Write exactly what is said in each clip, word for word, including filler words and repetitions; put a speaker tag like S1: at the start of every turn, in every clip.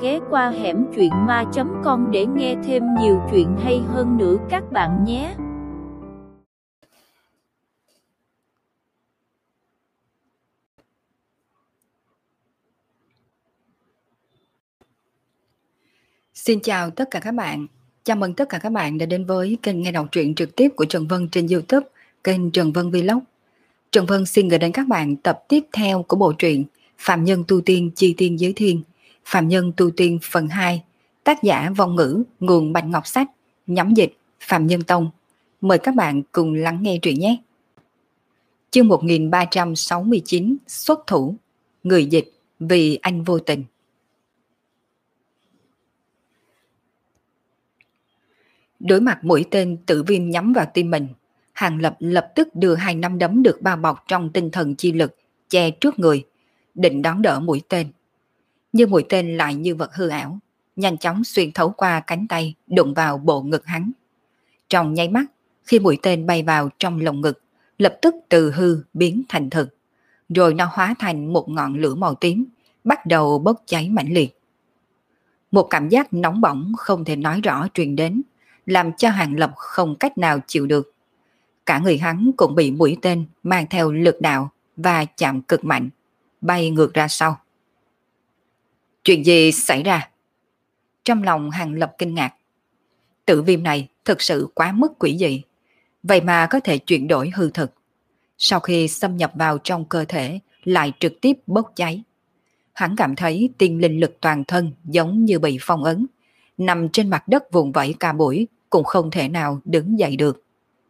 S1: ghé qua hẻm truyện ma chấm com để nghe thêm nhiều chuyện hay hơn nữa các bạn nhé.
S2: Xin chào tất cả các bạn. Chào mừng tất cả các bạn đã đến với kênh nghe đọc truyện trực tiếp của Trần Vân trên YouTube, kênh Trần Vân Vlog. Trần Vân xin gửi đến các bạn tập tiếp theo của bộ truyện Phạm Nhân Tu Tiên Chi Tiên Giới Thiên, Phạm Nhân Tu Tiên phần hai, tác giả Vong Ngữ, nguồn Bạch Ngọc Sách, nhóm dịch Phạm Nhân Tông. Mời các bạn cùng lắng nghe truyện nhé. Chương một nghìn ba trăm sáu mươi chín, xuất thủ, người dịch vì anh vô tình. Đối mặt mũi tên tử viêm nhắm vào tim mình, Hàng Lập lập tức đưa hai nắm đấm được bao bọc trong tinh thần chi lực che trước người, định đón đỡ mũi tên. Nhưng mũi tên lại như vật hư ảo, nhanh chóng xuyên thấu qua cánh tay đụng vào bộ ngực hắn. Trong nháy mắt, khi mũi tên bay vào trong lồng ngực, lập tức từ hư biến thành thực, rồi nó hóa thành một ngọn lửa màu tím, bắt đầu bốc cháy mãnh liệt. Một cảm giác nóng bỏng không thể nói rõ truyền đến, làm cho Hàng Lập không cách nào chịu được. Cả người hắn cũng bị mũi tên mang theo lực đạo và chạm cực mạnh, bay ngược ra sau. Chuyện gì xảy ra? Trong lòng Hàng Lập kinh ngạc. Tử viêm này thực sự quá mức quỷ dị, vậy mà có thể chuyển đổi hư thực. Sau khi xâm nhập vào trong cơ thể lại trực tiếp bốc cháy. Hắn cảm thấy tiên linh lực toàn thân giống như bị phong ấn, nằm trên mặt đất vùng vẫy cả buổi cũng không thể nào đứng dậy được.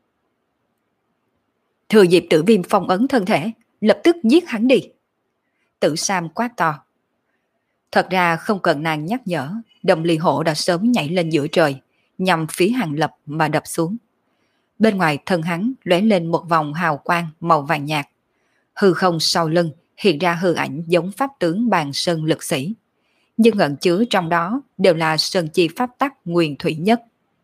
S2: Thừa dịp tử viêm phong ấn thân thể, lập tức giết hắn đi. Tử Sam quát to. Thật ra không cần nàng nhắc nhở, Đồng Ly Hổ đã sớm nhảy lên giữa trời, nhằm phía Hàng Lập mà đập xuống. Bên ngoài thân hắn lóe lên một vòng hào quang màu vàng nhạt. Hư không sau lưng hiện ra hư ảnh giống pháp tướng Bàn Sơn lực sĩ, nhưng ẩn chứa trong đó đều là sơn chi pháp tắc nguyên thủy nhất.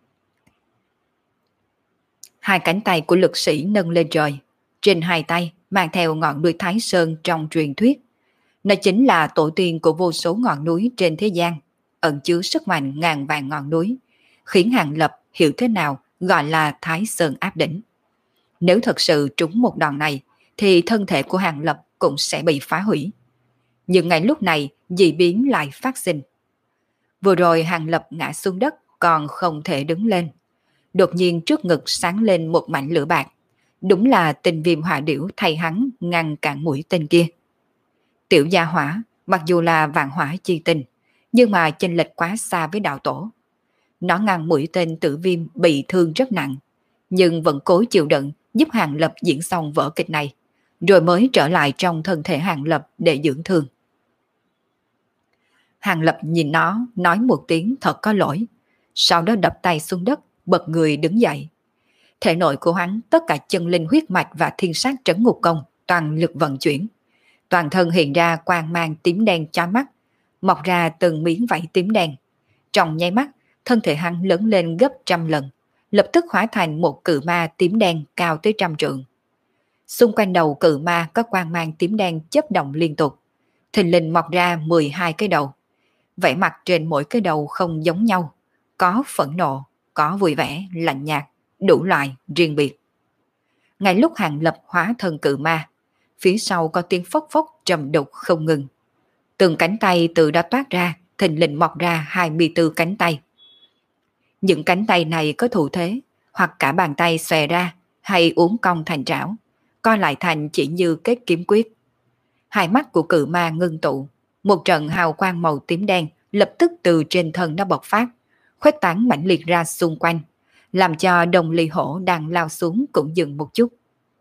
S2: Hai cánh tay của lực sĩ nâng lên trời, trên hai tay mang theo ngọn núi Thái Sơn trong truyền thuyết. Nó chính là tổ tiên của vô số ngọn núi trên thế gian, ẩn chứa sức mạnh ngàn vạn ngọn núi, khiến Hàng Lập hiểu thế nào gọi là Thái Sơn áp đỉnh. Nếu thật sự trúng một đòn này, thì thân thể của Hàng Lập cũng sẽ bị phá hủy. Nhưng ngay lúc này, dị biến lại phát sinh. Vừa rồi Hàng Lập ngã xuống đất còn không thể đứng lên. Đột nhiên trước ngực sáng lên một mảnh lửa bạc. Đúng là tình viêm hỏa điểu thay hắn ngăn cản mũi tên kia. Tiểu gia hỏa, mặc dù là vạn hỏa chi tinh, nhưng mà chênh lệch quá xa với đạo tổ. Nó ngăn mũi tên tử viêm bị thương rất nặng, nhưng vẫn cố chịu đựng giúp Hàng Lập diễn xong vở kịch này, rồi mới trở lại trong thân thể Hàng Lập để dưỡng thương. Hàng Lập nhìn nó, nói một tiếng thật có lỗi, sau đó đập tay xuống đất, bật người đứng dậy. Thể nội của hắn tất cả chân linh huyết mạch và thiên sát trấn ngục công toàn lực vận chuyển. Toàn thân hiện ra quang mang tím đen chói mắt, mọc ra từng miếng vảy tím đen. Trong nháy mắt, thân thể hắn lớn lên gấp trăm lần, lập tức hóa thành một cự ma tím đen cao tới trăm trượng. Xung quanh đầu cự ma có quang mang tím đen chớp động liên tục, thình lình mọc ra mười hai cái đầu. Vẻ mặt trên mỗi cái đầu không giống nhau, có phẫn nộ, có vui vẻ, lạnh nhạt, đủ loại riêng biệt. Ngay lúc Hàng Lập hóa thân cự ma, phía sau có tiếng phốc phốc trầm đục không ngừng. Từng cánh tay từ đó toát ra, thình lình mọc ra hai mươi tư cánh tay. Những cánh tay này có thủ thế, hoặc cả bàn tay xòe ra, hay uốn cong thành trảo, co lại thành chỉ như kết kiếm quyết. Hai mắt của cự ma ngưng tụ, một trận hào quang màu tím đen lập tức từ trên thân nó bộc phát, khuếch tán mãnh liệt ra xung quanh, làm cho Đồng Ly Hổ đang lao xuống cũng dừng một chút.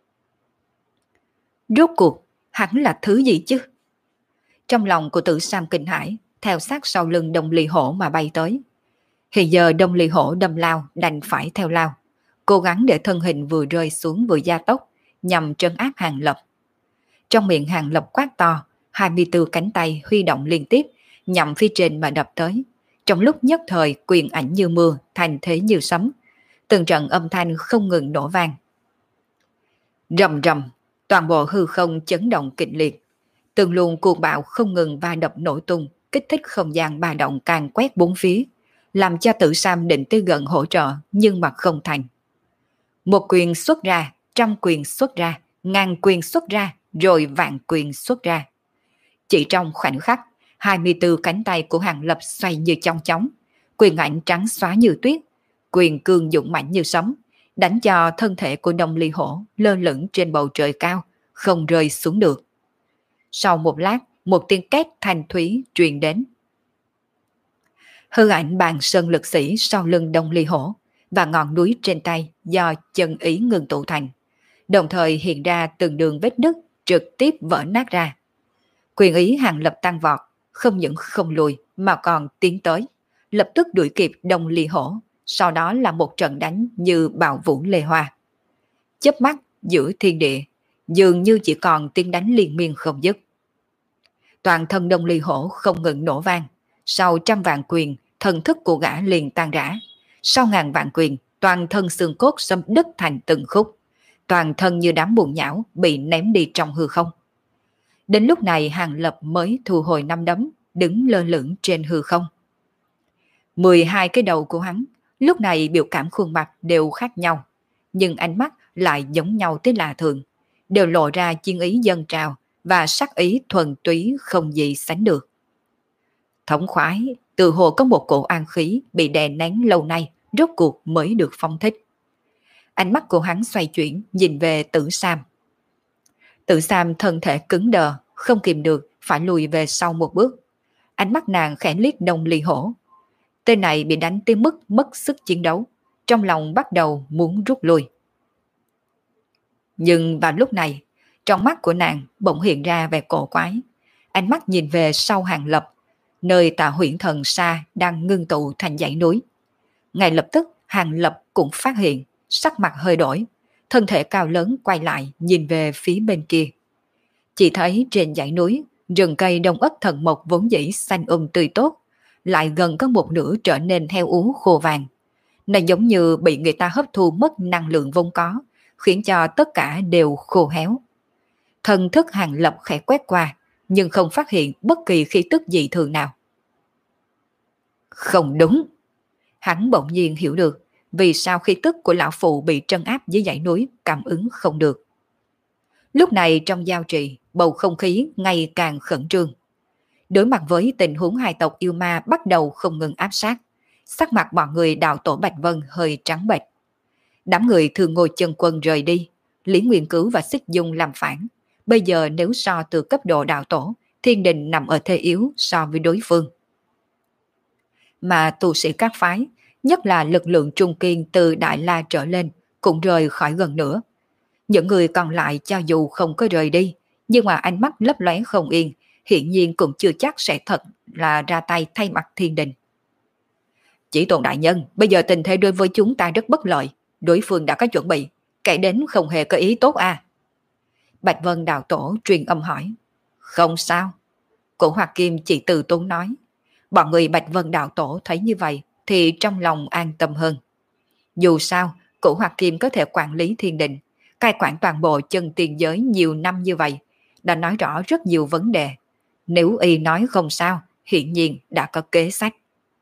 S2: Rốt cuộc, hắn là thứ gì chứ? Trong lòng của Tử Sam kinh hãi, theo sát sau lưng Đồng Ly Hổ mà bay tới. Hiện giờ Đồng Ly Hổ đâm lao đành phải theo lao, cố gắng để thân hình vừa rơi xuống vừa gia tốc, nhằm trấn áp Hàng Lập. Trong miệng Hàng Lập quát to, hai mươi tư cánh tay huy động liên tiếp, nhằm phía trên mà đập tới. Trong lúc nhất thời quyền ảnh như mưa, thành thế như sấm, từng trận âm thanh không ngừng nổ vang. Rầm rầm, toàn bộ hư không chấn động kịch liệt, từng luồng cuồng bạo không ngừng va đập nổ tung, kích thích không gian ba động càng quét bốn phía, làm cho Tử Sam định tới gần hỗ trợ nhưng mà không thành. Một quyền xuất ra, trăm quyền xuất ra, ngàn quyền xuất ra, rồi vạn quyền xuất ra. Chỉ trong khoảnh khắc, hai mươi tư cánh tay của Hàng Lập xoay như chong chóng, quyền ảnh trắng xóa như tuyết, quyền cương dũng mạnh như sấm, đánh cho thân thể của Đông Ly Hổ lơ lửng trên bầu trời cao, không rơi xuống được. Sau một lát, một tiếng két thanh thúy truyền đến. Hư ảnh bàn sơn lực sĩ sau lưng Đông Ly Hổ và ngọn núi trên tay do chân ý ngừng tụ thành, đồng thời hiện ra từng đường vết nứt trực tiếp vỡ nát ra. Quyền ý Hàng Lập tăng vọt, không những không lùi mà còn tiến tới, lập tức đuổi kịp Đông Ly Hổ, sau đó là một trận đánh như bạo vũ lê hoa. Chớp mắt giữa thiên địa, dường như chỉ còn tiếng đánh liên miên không dứt. Toàn thân Đông Ly Hổ không ngừng nổ vang, sau trăm vạn quyền, thần thức của gã liền tan rã. Sau ngàn vạn quyền, toàn thân xương cốt xâm đứt thành từng khúc, toàn thân như đám bùn nhão bị ném đi trong hư không. Đến lúc này Hàng Lập mới thu hồi năm đấm, đứng lơ lửng trên hư không. mười hai cái đầu của hắn, lúc này biểu cảm khuôn mặt đều khác nhau, nhưng ánh mắt lại giống nhau tới lạ thường, đều lộ ra chiến ý dâng trào và sắc ý thuần túy không gì sánh được. Thống khoái, từ hồ có một cổ an khí bị đè nén lâu nay, rốt cuộc mới được phong thích. Ánh mắt của hắn xoay chuyển, nhìn về Tử Sam. Tử Sam thân thể cứng đờ, không kìm được, phải lùi về sau một bước. Ánh mắt nàng khẽ liếc Đông Ly Hổ. Tên này bị đánh tới mức mất sức chiến đấu, trong lòng bắt đầu muốn rút lui. Nhưng vào lúc này, trong mắt của nàng bỗng hiện ra vẻ cổ quái. Ánh mắt nhìn về sau Hàng Lập, nơi Tà Huyễn Thần Sa đang ngưng tụ thành dãy núi. Ngay lập tức Hàng Lập cũng phát hiện, sắc mặt hơi đổi, thân thể cao lớn quay lại nhìn về phía bên kia. Chỉ thấy trên dãy núi, rừng cây đông ất thần mộc vốn dĩ xanh um tươi tốt, lại gần có một nửa trở nên heo ú khô vàng. Này giống như bị người ta hấp thu mất năng lượng vốn có, khiến cho tất cả đều khô héo. Thần thức Hàng Lập khẽ quét qua, nhưng không phát hiện bất kỳ khí tức dị thường nào. Không đúng. Hắn bỗng nhiên hiểu được vì sao khí tức của lão phụ bị trấn áp dưới dãy núi cảm ứng không được. Lúc này trong giao trì, bầu không khí ngày càng khẩn trương. Đối mặt với tình huống hai tộc yêu ma bắt đầu không ngừng áp sát, sắc mặt mọi người Đạo Tổ Bạch Vân hơi trắng bệch. Đám người thường ngồi chân quân rời đi, Lý Nguyên Cứu và Xích Dung làm phản. Bây giờ nếu so từ cấp độ đạo tổ, thiên đình nằm ở thế yếu so với đối phương. Mà tu sĩ các phái, nhất là lực lượng trung kiên từ Đại La trở lên, cũng rời khỏi gần nữa. Những người còn lại cho dù không có rời đi, nhưng mà ánh mắt lấp lóe không yên, hiển nhiên cũng chưa chắc sẽ thật là ra tay thay mặt thiên đình. Chỉ Tôn đại nhân, bây giờ tình thế đối với chúng ta rất bất lợi, đối phương đã có chuẩn bị, kẻ đến không hề có ý tốt à. Bạch Vân đạo tổ truyền âm hỏi. Không sao. Cổ Hoạt Kim chỉ từ tốn nói. Bọn người Bạch Vân đạo tổ thấy như vậy thì trong lòng an tâm hơn. Dù sao, Cổ Hoạt Kim có thể quản lý thiên đình, cai quản toàn bộ chân tiền giới nhiều năm như vậy, đã nói rõ rất nhiều vấn đề. Nếu y nói không sao, hiển nhiên đã có kế sách.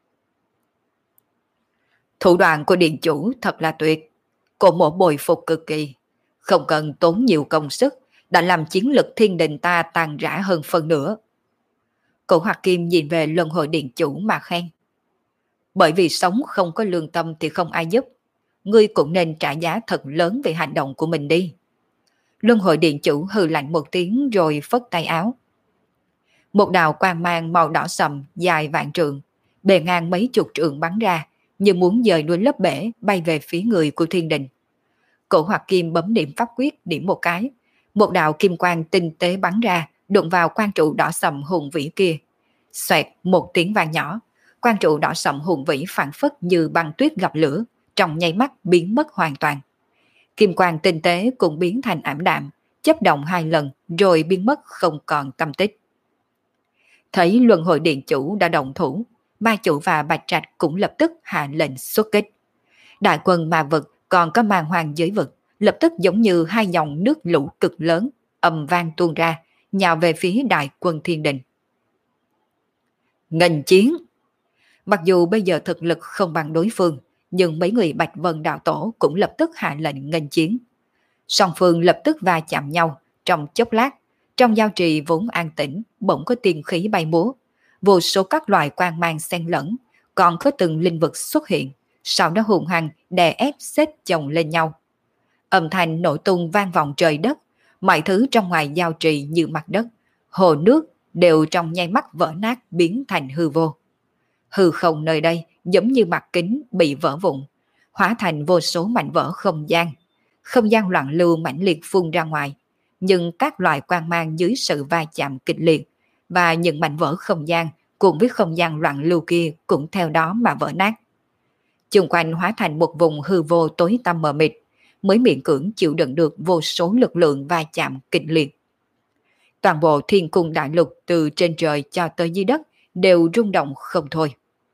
S2: Thủ đoạn của điện chủ thật là tuyệt. Cổ mộ bồi phục cực kỳ. Không cần tốn nhiều công sức, đã làm chiến lực thiên đình ta tàn rã hơn phần nữa. Cổ Hoạt Kim nhìn về luân hồi điện chủ mà khen. Bởi vì sống không có lương tâm thì không ai giúp. Ngươi cũng nên trả giá thật lớn về hành động của mình đi. Luân hồi điện chủ hừ lạnh một tiếng rồi phất tay áo. Một đạo quang mang màu đỏ sầm dài vạn trượng, bề ngang mấy chục trượng bắn ra, như muốn dời núi lấp bể bay về phía người của thiên đình. Cổ Hoạt Kim bấm điểm pháp quyết điểm một cái, một đạo kim quang tinh tế bắn ra, đụng vào quan trụ đỏ sầm hùng vĩ kia. Xoẹt một tiếng vang nhỏ, quan trụ đỏ sầm hùng vĩ phản phất như băng tuyết gặp lửa, trong nháy mắt biến mất hoàn toàn. Kim quang tinh tế cũng biến thành ảm đạm, chớp động hai lần rồi biến mất không còn tâm tích. Thấy luân hồi điện chủ đã động thủ, ma chủ và Bạch Trạch cũng lập tức hạ lệnh xuất kích. Đại quân ma vực còn có màn hoàng giới vực, lập tức giống như hai dòng nước lũ cực lớn, ầm vang tuôn ra, nhào về phía đại quân thiên đình. Nghênh chiến. Mặc dù bây giờ thực lực không bằng đối phương, nhưng mấy người Bạch Vân đạo tổ cũng lập tức hạ lệnh nghênh chiến. Song phương lập tức va chạm nhau, trong chốc lát, trong giao trì vốn an tĩnh, bỗng có tiên khí bay múa, vô số các loài quang mang xen lẫn, còn có từng linh vực xuất hiện, sau đó hùng hăng đè ép xếp chồng lên nhau. Âm thanh nổ tung vang vọng trời đất, mọi thứ trong ngoài giao trì như mặt đất, hồ nước đều trong nháy mắt vỡ nát biến thành hư vô. Hư không nơi đây giống như mặt kính bị vỡ vụn, hóa thành vô số mảnh vỡ không gian. Không gian loạn lưu mãnh liệt phun ra ngoài, nhưng các loại quang mang dưới sự va chạm kịch liệt và những mảnh vỡ không gian cùng với không gian loạn lưu kia cũng theo đó mà vỡ nát. Chung quanh hóa thành một vùng hư vô tối tăm mờ mịt, mới miễn cưỡng chịu đựng được vô số lực lượng va chạm kịch liệt. Toàn bộ thiên cung đại lục từ trên trời cho tới dưới đất đều rung động không thôi.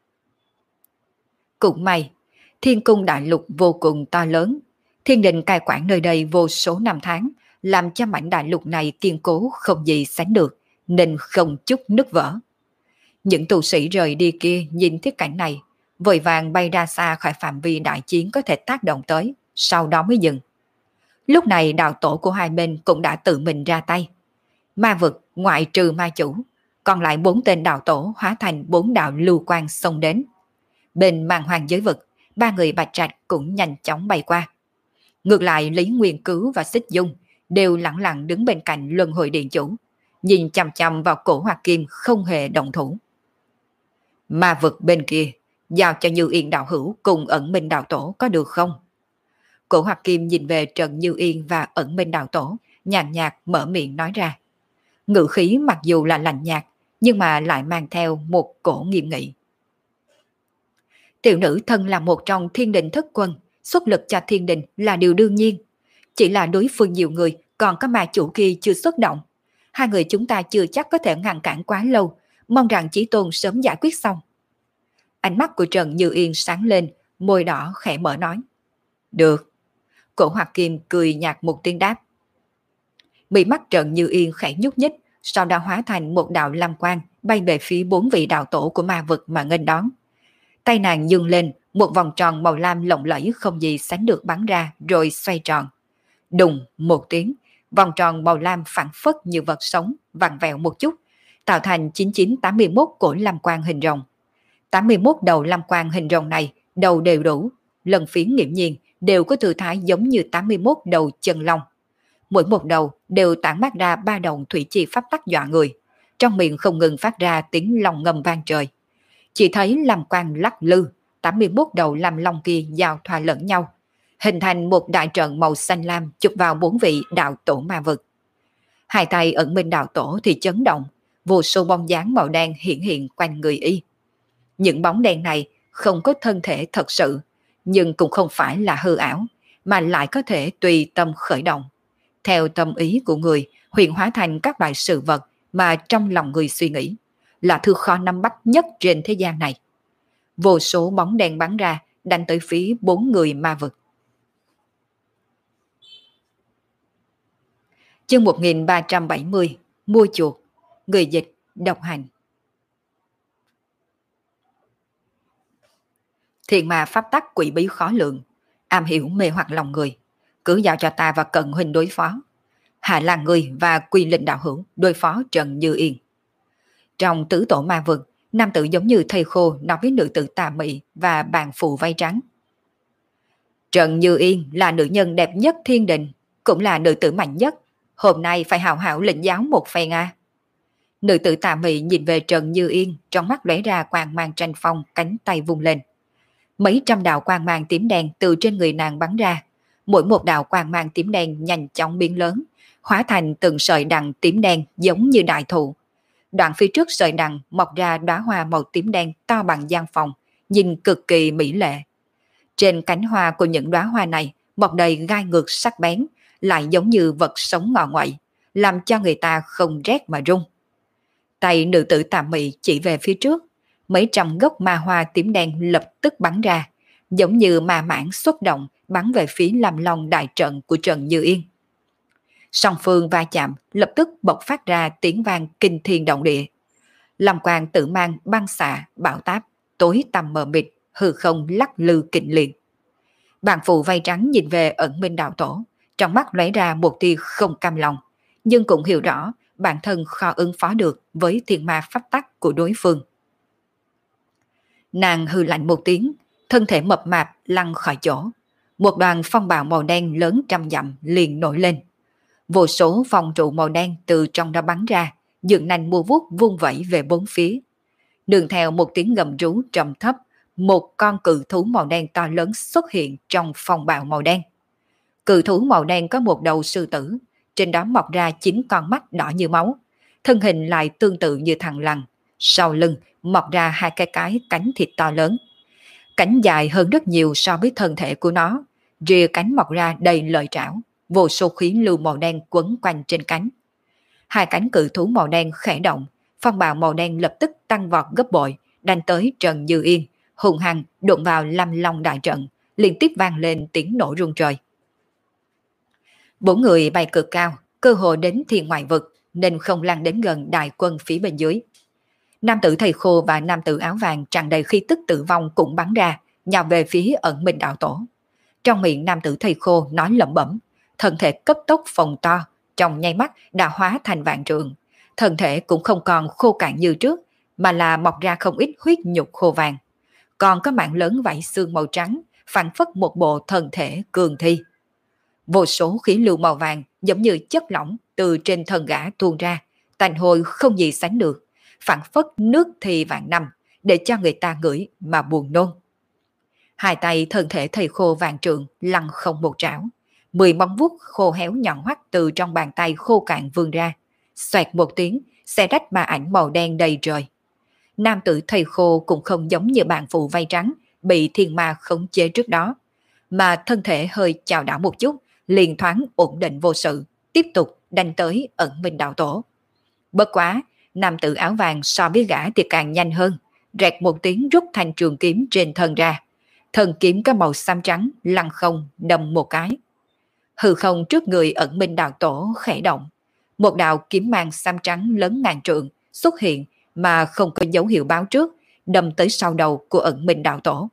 S2: Cũng may, thiên cung đại lục vô cùng to lớn, thiên đình cai quản nơi đây vô số năm tháng, làm cho mảnh đại lục này kiên cố không gì sánh được, nên không chút nứt vỡ. Những tu sĩ rời đi kia nhìn thấy cảnh này, vội vàng bay ra xa khỏi phạm vi đại chiến có thể tác động tới, sau đó mới dừng. Lúc này đạo tổ của hai bên cũng đã tự mình ra tay. Ma vực ngoại trừ ma chủ, còn lại bốn tên đạo tổ hóa thành bốn đạo lưu quang xông đến. Bên màn hoàng giới vực, ba người Bạch Trạch cũng nhanh chóng bay qua. Ngược lại Lý Nguyên Cứu và Xích Dung đều lặng lặng đứng bên cạnh luân hồi điện chủ, nhìn chằm chằm vào cổ Hoạt Kim không hề động thủ. Ma vực bên kia, giao cho Như Yên đạo hữu cùng Ẩn Minh đạo tổ có được không? Cổ Hoạt Kim nhìn về Trần Như Yên và Ẩn Minh đạo tổ, nhàn nhạt mở miệng nói ra. Ngữ khí mặc dù là lạnh nhạt, nhưng mà lại mang theo một cổ nghiêm nghị. Tiểu nữ thân là một trong thiên đình thất quân, xuất lực cho thiên đình là điều đương nhiên. Chỉ là đối phương nhiều người, còn có ma chủ kia chưa xuất động. Hai người chúng ta chưa chắc có thể ngăn cản quá lâu, mong rằng Chí Tôn sớm giải quyết xong. Ánh mắt của Trần Như Yên sáng lên, môi đỏ khẽ mở nói. Được. Cổ Hoạt Kim cười nhạt một tiếng đáp. Mí mắt Trần Như Yên khẽ nhúc nhích, sau đó hóa thành một đạo lam quang bay về phía bốn vị đạo tổ của ma vực mà nghênh đón. Tay nàng dương lên, một vòng tròn màu lam lộng lẫy không gì sánh được bắn ra rồi xoay tròn. Đùng một tiếng, vòng tròn màu lam phản phất như vật sống, vặn vẹo một chút, tạo thành chín chín tám mươi mốt cổ lam quang hình rồng. tám mươi mốt đầu lam quang hình rồng này, đầu đều đủ, lần phiến nghiễm nhiên đều có tư thái giống như tám mươi mốt đầu chân long. Mỗi một đầu đều tản mát ra ba đồng thủy chi pháp tắc dọa người, trong miệng không ngừng phát ra tiếng long ngâm vang trời. Chỉ thấy lam quang lắc lư, tám mươi mốt đầu lam long kia giao thoa lẫn nhau, hình thành một đại trận màu xanh lam chụp vào bốn vị đạo tổ ma vực. Hai tay Ẩn Minh đạo tổ thì chấn động, vô số bóng dáng màu đen hiện hiện quanh người y. Những bóng đen này không có thân thể thật sự, nhưng cũng không phải là hư ảo, mà lại có thể tùy tâm khởi động. Theo tâm ý của người, huyện hóa thành các loại sự vật mà trong lòng người suy nghĩ, là thứ khó nắm bắt nhất trên thế gian này. Vô số bóng đen bắn ra, đánh tới phía bốn người ma vực. Chương một nghìn ba trăm bảy mươi, mua chuột, người dịch, độc hành. Thiện mà pháp tắc quỷ bí khó lượng, am hiểu mê hoặc lòng người, cứ giao cho ta và Cận huynh đối phó. Hạ Lan người và Quy Linh đạo hữu đối phó Trần Như Yên. Trong tứ tổ ma vực, nam tử giống như thầy khô nói với nữ tử tà mị và bàn phù vây trắng. Trần Như Yên là nữ nhân đẹp nhất thiên đình, cũng là nữ tử mạnh nhất. Hôm nay phải hào hảo lĩnh giáo một phen a. Nữ tử tà mị nhìn về Trần Như Yên, trong mắt lóe ra quang mang tranh phong, cánh tay vung lên. Mấy trăm đạo quang mang tím đen từ trên người nàng bắn ra, mỗi một đạo quang mang tím đen nhanh chóng biến lớn, hóa thành từng sợi đằng tím đen giống như đại thụ. Đoạn phía trước sợi đằng mọc ra đóa hoa màu tím đen to bằng gian phòng, nhìn cực kỳ mỹ lệ. Trên cánh hoa của những đóa hoa này mọc đầy gai ngược sắc bén, lại giống như vật sống ngọ nguậy, làm cho người ta không rét mà run. Tay nữ tử tà mị chỉ về phía trước, mấy trăm gốc ma hoa tím đen lập tức bắn ra, giống như ma mãng xuất động bắn về phía Lam Long đại trận của Trần Như Yên. Song phương va chạm lập tức bộc phát ra tiếng vang kinh thiên động địa. Lâm Quang tự mang băng xạ, bão táp, tối tăm mờ mịt, hư không lắc lư kịch liệt. Bàn phụ vây trắng nhìn về Ẩn Minh đạo tổ, trong mắt lóe ra một tia không cam lòng, nhưng cũng hiểu rõ bản thân khó ứng phó được với thiên ma pháp tắc của đối phương. Nàng hừ lạnh một tiếng, thân thể mập mạp lăn khỏi chỗ. Một đoàn phong bạo màu đen lớn trăm dặm liền nổi lên. Vô số phong trụ màu đen từ trong đó bắn ra, dựng nành mua vuốt vung vẩy về bốn phía. Đường theo một tiếng gầm rú trầm thấp, một con cự thú màu đen to lớn xuất hiện trong phong bạo màu đen. Cự thú màu đen có một đầu sư tử, trên đó mọc ra chín con mắt đỏ như máu. Thân hình lại tương tự như thằn lằn, sau lưng mọc ra hai cái cái cánh thịt to lớn. Cánh dài hơn rất nhiều so với thân thể của nó, rìa cánh mọc ra đầy lợi trảo, vô số khí lưu màu đen quấn quanh trên cánh. Hai cánh cự thú màu đen khẽ động, phong bạo màu đen lập tức tăng vọt gấp bội, đánh tới Trần Như Yên, hùng hăng đụng vào Lâm Long đại trận, liên tiếp vang lên tiếng nổ rung trời. Bốn người bay cực cao, cơ hồ đến thiên ngoại vực, nên không lăn đến gần đại quân phía bên dưới. Nam tử thầy khô và nam tử áo vàng tràn đầy khí tức tử vong cũng bắn ra, nhào về phía Ẩn Minh đạo tổ. Trong miệng nam tử thầy khô nói lẩm bẩm, thân thể cấp tốc phồng to, trong nháy mắt đã hóa thành vạn trượng. Thân thể cũng không còn khô cạn như trước, mà là mọc ra không ít huyết nhục khô vàng. Còn có mảng lớn vảy xương màu trắng, phản phất một bộ thân thể cường thi. Vô số khí lưu màu vàng giống như chất lỏng từ trên thân gã tuôn ra, tanh hôi không gì sánh được, phản phất nước thì vạn năm, để cho người ta ngửi mà buồn nôn. Hai tay thân thể thầy khô vàng trượng lăn không một trảo, mười móng vuốt khô héo nhọn hoắt từ trong bàn tay khô cạn vươn ra, xoẹt một tiếng, xé rách ma ảnh màu đen đầy trời. Nam tử thầy khô cũng không giống như bạn phụ vây trắng bị thiên ma khống chế trước đó, mà thân thể hơi chào đảo một chút, liền thoáng ổn định vô sự, tiếp tục đánh tới Ẩn Minh đạo tổ. Bất quá, nam tử áo vàng so với gã thì càng nhanh hơn, rẹt một tiếng rút thanh trường kiếm trên thân ra. Thần kiếm có màu xám trắng lăn không đâm một cái. Hư không trước người Ẩn Minh đạo tổ khẽ động, một đạo kiếm mang xám trắng lớn ngàn trượng xuất hiện mà không có dấu hiệu báo trước, đâm tới sau đầu của Ẩn Minh đạo tổ.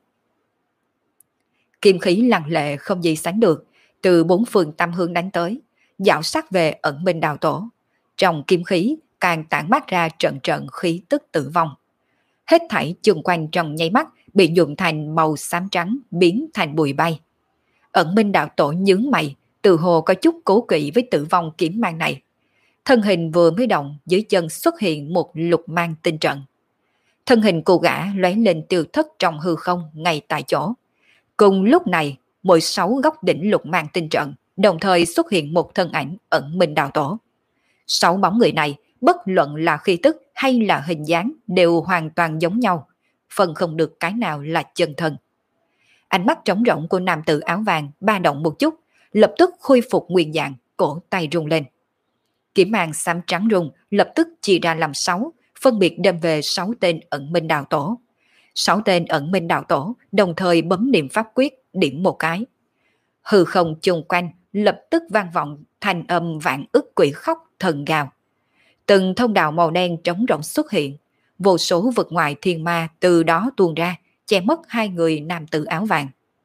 S2: Kim khí lăng lệ không gì sánh được, từ bốn phương tam hướng đánh tới, dạo sát về Ẩn Minh đạo tổ. Trong kim khí càng tản mát ra trận trận khí tức tử vong. Hết thảy chung quanh trong nháy mắt bị nhuộm thành màu xám trắng, biến thành bụi bay. Ẩn Minh đạo tổ nhướng mày, từ hồ có chút cố kỵ với tử vong kiếm mang này. Thân hình vừa mới động, dưới chân xuất hiện một lục mang tinh trận. Thân hình cô gã lóe lên tiêu thất trong hư không ngay tại chỗ. Cùng lúc này, mỗi sáu góc đỉnh lục mang tinh trận đồng thời xuất hiện một thân ảnh Ẩn Minh đạo tổ. Sáu bóng người này, bất luận là khí tức hay là hình dáng đều hoàn toàn giống nhau, phân không được cái nào là chân thân. Ánh mắt trống rỗng của nam tử áo vàng ba động một chút, lập tức khôi phục nguyên dạng, cổ tay rung lên. Kiếm mang xám trắng rung lập tức chia ra làm sáu, phân biệt đâm về sáu tên Ẩn Minh đạo tổ. Sáu tên Ẩn Minh đạo tổ đồng thời bấm niệm pháp quyết, điểm một cái. Hư không chung quanh lập tức vang vọng thành âm vạn ức quỷ khóc thần gào. Từng thông đạo màu đen trống rỗng xuất hiện, vô số vực ngoại thiên ma từ đó tuôn ra, che mất hai người nam tử áo vàng.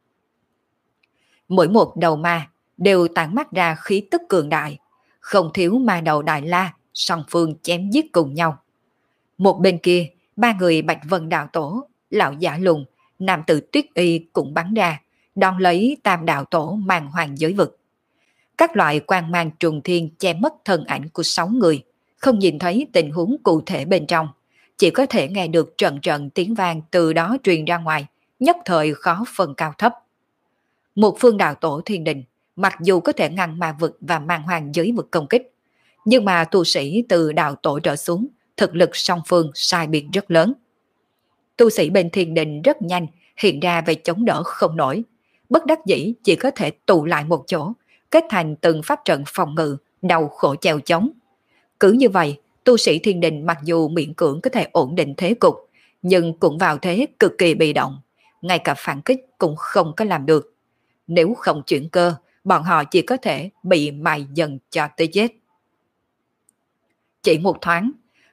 S2: Mỗi một đầu ma đều tản mắt ra khí tức cường đại, không thiếu ma đầu Đại La, song phương chém giết cùng nhau. Một bên kia, ba người Bạch Vân đạo tổ, lão giả lùn, nam tử Tuyết Y cũng bắn ra, đón lấy tam đạo tổ mang hoàng giới vực. Các loại quang mang trùng thiên che mất thân ảnh của sáu người, không nhìn thấy tình huống cụ thể bên trong, chỉ có thể nghe được trận trận tiếng vang từ đó truyền ra ngoài, nhất thời khó phân cao thấp. Một phương đạo tổ thiên đình, mặc dù có thể ngăn ma vực và mang hoàng giới vực công kích, nhưng mà tu sĩ từ đạo tổ trở xuống, thực lực song phương sai biệt rất lớn. Tu sĩ bên thiên đình rất nhanh hiện ra về chống đỡ không nổi, bất đắc dĩ chỉ có thể tụ lại một chỗ, kết thành từng pháp trận phòng ngự, đau khổ chèo chống. Cứ như vậy, tu sĩ thiên đình mặc dù miễn cưỡng có thể ổn định thế cục, nhưng cũng vào thế cực kỳ bị động, ngay cả phản kích cũng không có làm được. Nếu không chuyển cơ, bọn họ chỉ có thể bị mài dần cho tới chết. Chỉ một thoáng,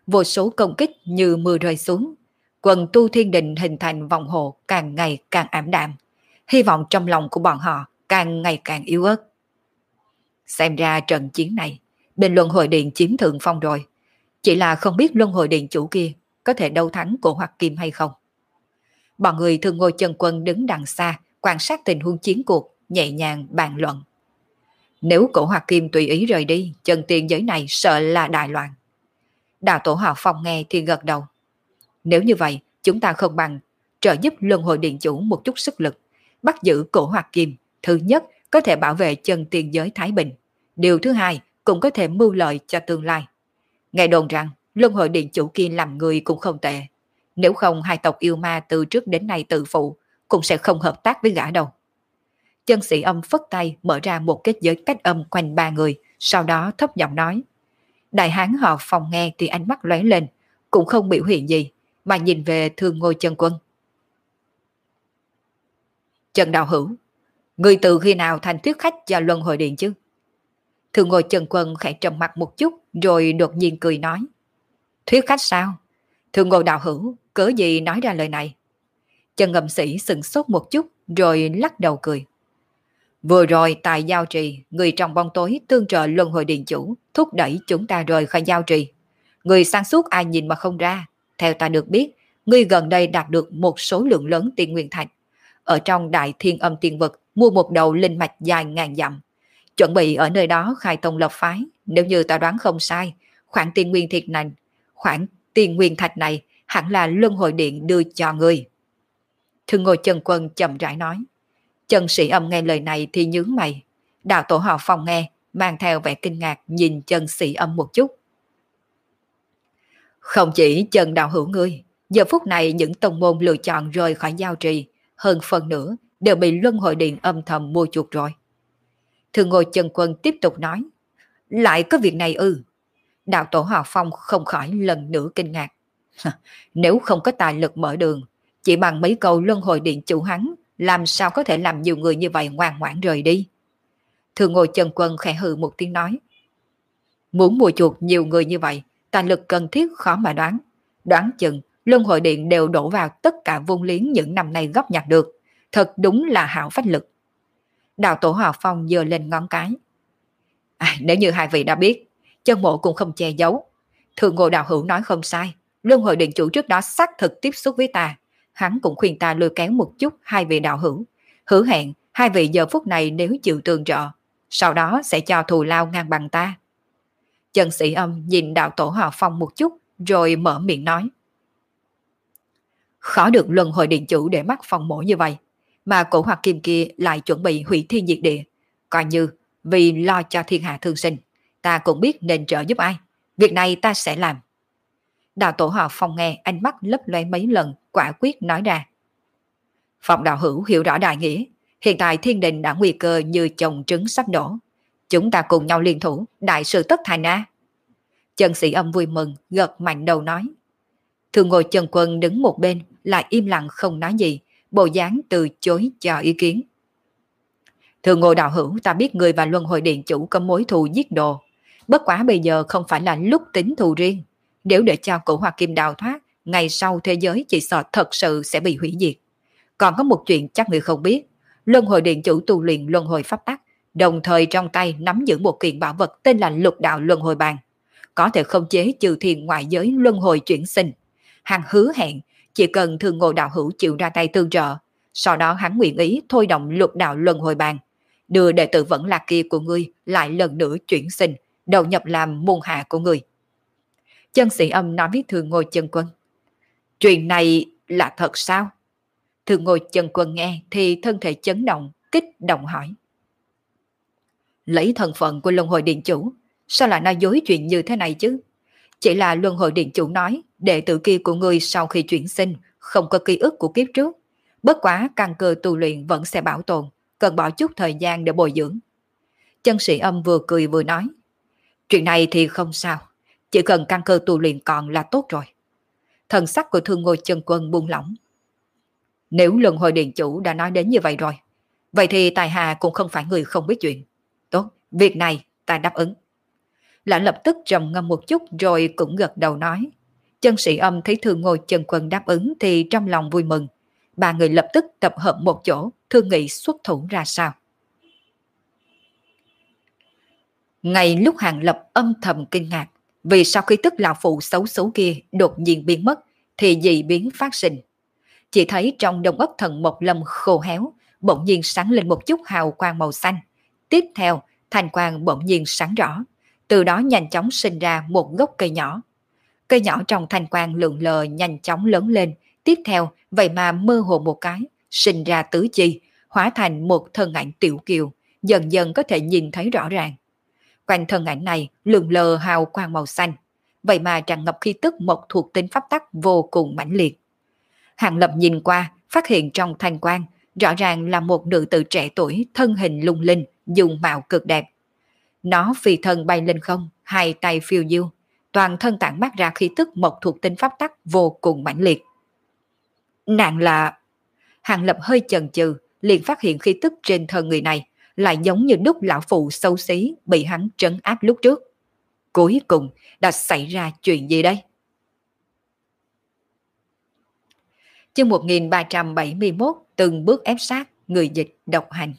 S2: Vô số công kích như mưa rơi xuống. Quần tu thiên đình hình thành vòng hồ càng ngày càng ảm đạm. Hy vọng trong lòng của bọn họ càng ngày càng yếu ớt. Xem ra trận chiến này, bên Luân Hồi Điện chiếm thượng phong rồi. Chỉ là không biết Luân Hồi Điện chủ kia có thể đấu thắng Cổ Hoặc Kim hay không. Bọn người Thương Ngôi Chân Quân đứng đằng xa, quan sát tình huống chiến cuộc, nhẹ nhàng bàn luận. Nếu Cổ Hoặc Kim tùy ý rời đi, chân tiên giới này sợ là đại loạn. Đạo tổ Họ Phong nghe thì gật đầu. Nếu như vậy, chúng ta không bằng trợ giúp Luân Hồi Điện chủ một chút sức lực, bắt giữ Cổ Hoặc Kim. Thứ nhất, có thể bảo vệ chân tiên giới thái bình. Điều thứ hai, cũng có thể mưu lợi cho tương lai. Nghe đồn rằng, Luân Hồi Điện chủ kia làm người cũng không tệ. Nếu không hai tộc yêu ma từ trước đến nay tự phụ, cũng sẽ không hợp tác với gã đâu. Chân sĩ âm phất tay mở ra một kết giới cách âm quanh ba người, sau đó thấp giọng nói. Đại hán họ Phong nghe thì ánh mắt lóe lên, cũng không biểu hiện gì, mà nhìn về Thương Ngôi Chân Quân. Trần Đạo Hữu, người từ khi nào thành thuyết khách cho Luân Hồi Điện chứ? Thương Ngôi Chân Quân khẽ trầm mặt một chút, rồi đột nhiên cười nói. Thuyết khách sao? Thương Ngôi Đạo Hữu, cớ gì nói ra lời này? Chân Ngầm Sĩ sừng sốt một chút, rồi lắc đầu cười. Vừa rồi tại giao trì, người trong bóng tối tương trợ Luân Hồi Điện chủ, thúc đẩy chúng ta rời khỏi giao trì. Người sáng suốt ai nhìn mà không ra. Theo ta được biết, ngươi gần đây đạt được một số lượng lớn tiên nguyên thạch. Ở trong Đại Thiên Âm Tiên Vực mua một đầu linh mạch dài ngàn dặm. Chuẩn bị ở nơi đó khai tông lập phái. Nếu như ta đoán không sai, khoản tiên nguyên thạch này, khoản tiên nguyên thạch này hẳn là Luân Hồi Điện đưa cho ngươi. Thương Ngôi Chân Quân chậm rãi nói. Chân sĩ âm nghe lời này thì nhướng mày. Đạo tổ Họ Phong nghe, mang theo vẻ kinh ngạc nhìn chân sĩ âm một chút. Không chỉ chân đạo hữu ngươi, giờ phút này những tông môn lựa chọn rời khỏi giao trì, hơn phần nữa đều bị Luân Hồi Điện âm thầm mua chuộc rồi. Thương Ngôi Chân Quân tiếp tục nói. Lại có việc này ư? Đạo tổ Họ Phong không khỏi lần nữa kinh ngạc. Nếu không có tài lực mở đường, chỉ bằng mấy câu Luân Hồi Điện chủ hắn, làm sao có thể làm nhiều người như vậy ngoan ngoãn rời đi? Thương Ngôi Chân Quân khẽ hừ một tiếng nói. Muốn mua chuộc nhiều người như vậy, tài lực cần thiết khó mà đoán. Đoán chừng, Luân Hồi Điện đều đổ vào tất cả vung liếng những năm nay góp nhặt được. Thật đúng là hảo phách lực. Đạo tổ Họ Phong giơ lên ngón cái. À, nếu như hai vị đã biết, chân mộ cũng không che giấu. Thương Ngô đạo hữu nói không sai. Luân Hồi Điện chủ trước đó xác thực tiếp xúc với ta. Hắn cũng khuyên ta lôi kéo một chút hai vị đạo hữu. Hứa hẹn hai vị giờ phút này nếu chịu tương trợ, sau đó sẽ cho thù lao ngang bằng ta. Chân sĩ âm nhìn đạo tổ Họ Phong một chút, rồi mở miệng nói. Khó được Luân Hồi Điện chủ để mắt phòng mổ như vậy, mà Cổ Hoặc Kim kia lại chuẩn bị hủy thiên diệt địa. Coi như vì lo cho thiên hạ thương sinh, ta cũng biết nên trợ giúp ai. Việc này ta sẽ làm. Đạo tổ Họ Phong nghe ánh mắt lấp loe mấy lần, quả quyết nói ra. Phong đạo hữu hiểu rõ đại nghĩa. Hiện tại thiên đình đã nguy cơ như chồng trứng sắp đổ. Chúng ta cùng nhau liên thủ, đại sự tất thành a. Chân sĩ âm vui mừng, gật mạnh đầu nói. Thương Ngôi Chân Quân đứng một bên, lại im lặng không nói gì, bộ dáng từ chối cho ý kiến. Thương Ngôi đạo hữu, ta biết người và Luân Hồi Điện chủ có mối thù giết đồ. Bất quá bây giờ không phải là lúc tính thù riêng. Nếu để cho Cổ Hoặc Kim đào thoát, ngày sau thế giới chỉ sợ thật sự sẽ bị hủy diệt. Còn có một chuyện chắc người không biết. Luân Hồi Điện chủ tu luyện Luân Hồi Pháp Tắc, đồng thời trong tay nắm giữ một kiện bảo vật tên là Lục Đạo Luân Hồi Bàn, có thể khống chế trừ thiên ngoại giới luân hồi chuyển sinh. Hắn hứa hẹn chỉ cần Thương Ngô đạo hữu chịu ra tay tương trợ, sau đó hắn nguyện ý thôi động Lục Đạo Luân Hồi Bàn, đưa đệ tử vẫn lạc kia của ngươi lại lần nữa chuyển sinh, đầu nhập làm môn hạ của ngươi. Chân sĩ âm nói với Thương Ngôi Chân Quân. Chuyện này là thật sao? Thương Ngôi Chân Quân nghe thì thân thể chấn động, kích động hỏi. Lấy thân phận của Luân Hồi Điện chủ, sao lại nói dối chuyện như thế này chứ? Chỉ là Luân Hồi Điện chủ nói, đệ tử kia của ngươi sau khi chuyển sinh không có ký ức của kiếp trước. Bất quá căn cơ tu luyện vẫn sẽ bảo tồn, cần bỏ chút thời gian để bồi dưỡng. Chân sĩ âm vừa cười vừa nói. Chuyện này thì không sao, chỉ cần căn cơ tu luyện còn là tốt rồi. Thần sắc của Thương Ngôi Chân Quân buông lỏng. Nếu Luân Hồi Điện chủ đã nói đến như vậy rồi, vậy thì tài hạ cũng không phải người không biết chuyện. Tốt, việc này ta đáp ứng. Lão lập tức trầm ngâm một chút rồi cũng gật đầu nói. Chân sĩ âm thấy Thương Ngô Chân Quân đáp ứng thì trong lòng vui mừng. Ba người lập tức tập hợp một chỗ, thương nghị xuất thủ ra sao. Ngay lúc Hàng Lập âm thầm kinh ngạc, vì sau khi tức lão phụ xấu xấu kia đột nhiên biến mất, thì dị biến phát sinh. Chỉ thấy trong đông ốc thần Mộc Lâm khô héo, bỗng nhiên sáng lên một chút hào quang màu xanh. Tiếp theo, thanh quang bỗng nhiên sáng rõ, từ đó nhanh chóng sinh ra một gốc cây nhỏ. Cây nhỏ trong thanh quang lượn lờ nhanh chóng lớn lên, tiếp theo vậy mà mơ hồ một cái, sinh ra tứ chi, hóa thành một thân ảnh tiểu kiều, dần dần có thể nhìn thấy rõ ràng. Quanh thân ảnh này lượn lờ hào quang màu xanh, vậy mà tràn ngập khí tức một thuộc tính pháp tắc vô cùng mãnh liệt. Hàng Lập nhìn qua, phát hiện trong thanh quang, rõ ràng là một nữ tử trẻ tuổi, thân hình lung linh, dung mạo cực đẹp. Nó phi thân bay lên không, hai tay phiêu diêu, toàn thân tản mát ra khí tức một thuộc tính pháp tắc vô cùng mãnh liệt. Nàng là... Hàng Lập hơi chần chừ, liền phát hiện khí tức trên thân người này lại giống như đúc lão phụ xấu xí bị hắn trấn áp lúc trước. Cuối cùng đã xảy ra chuyện gì đây? Chương một nghìn ba trăm bảy mươi mốt, từng bước ép sát, người dịch độc hành.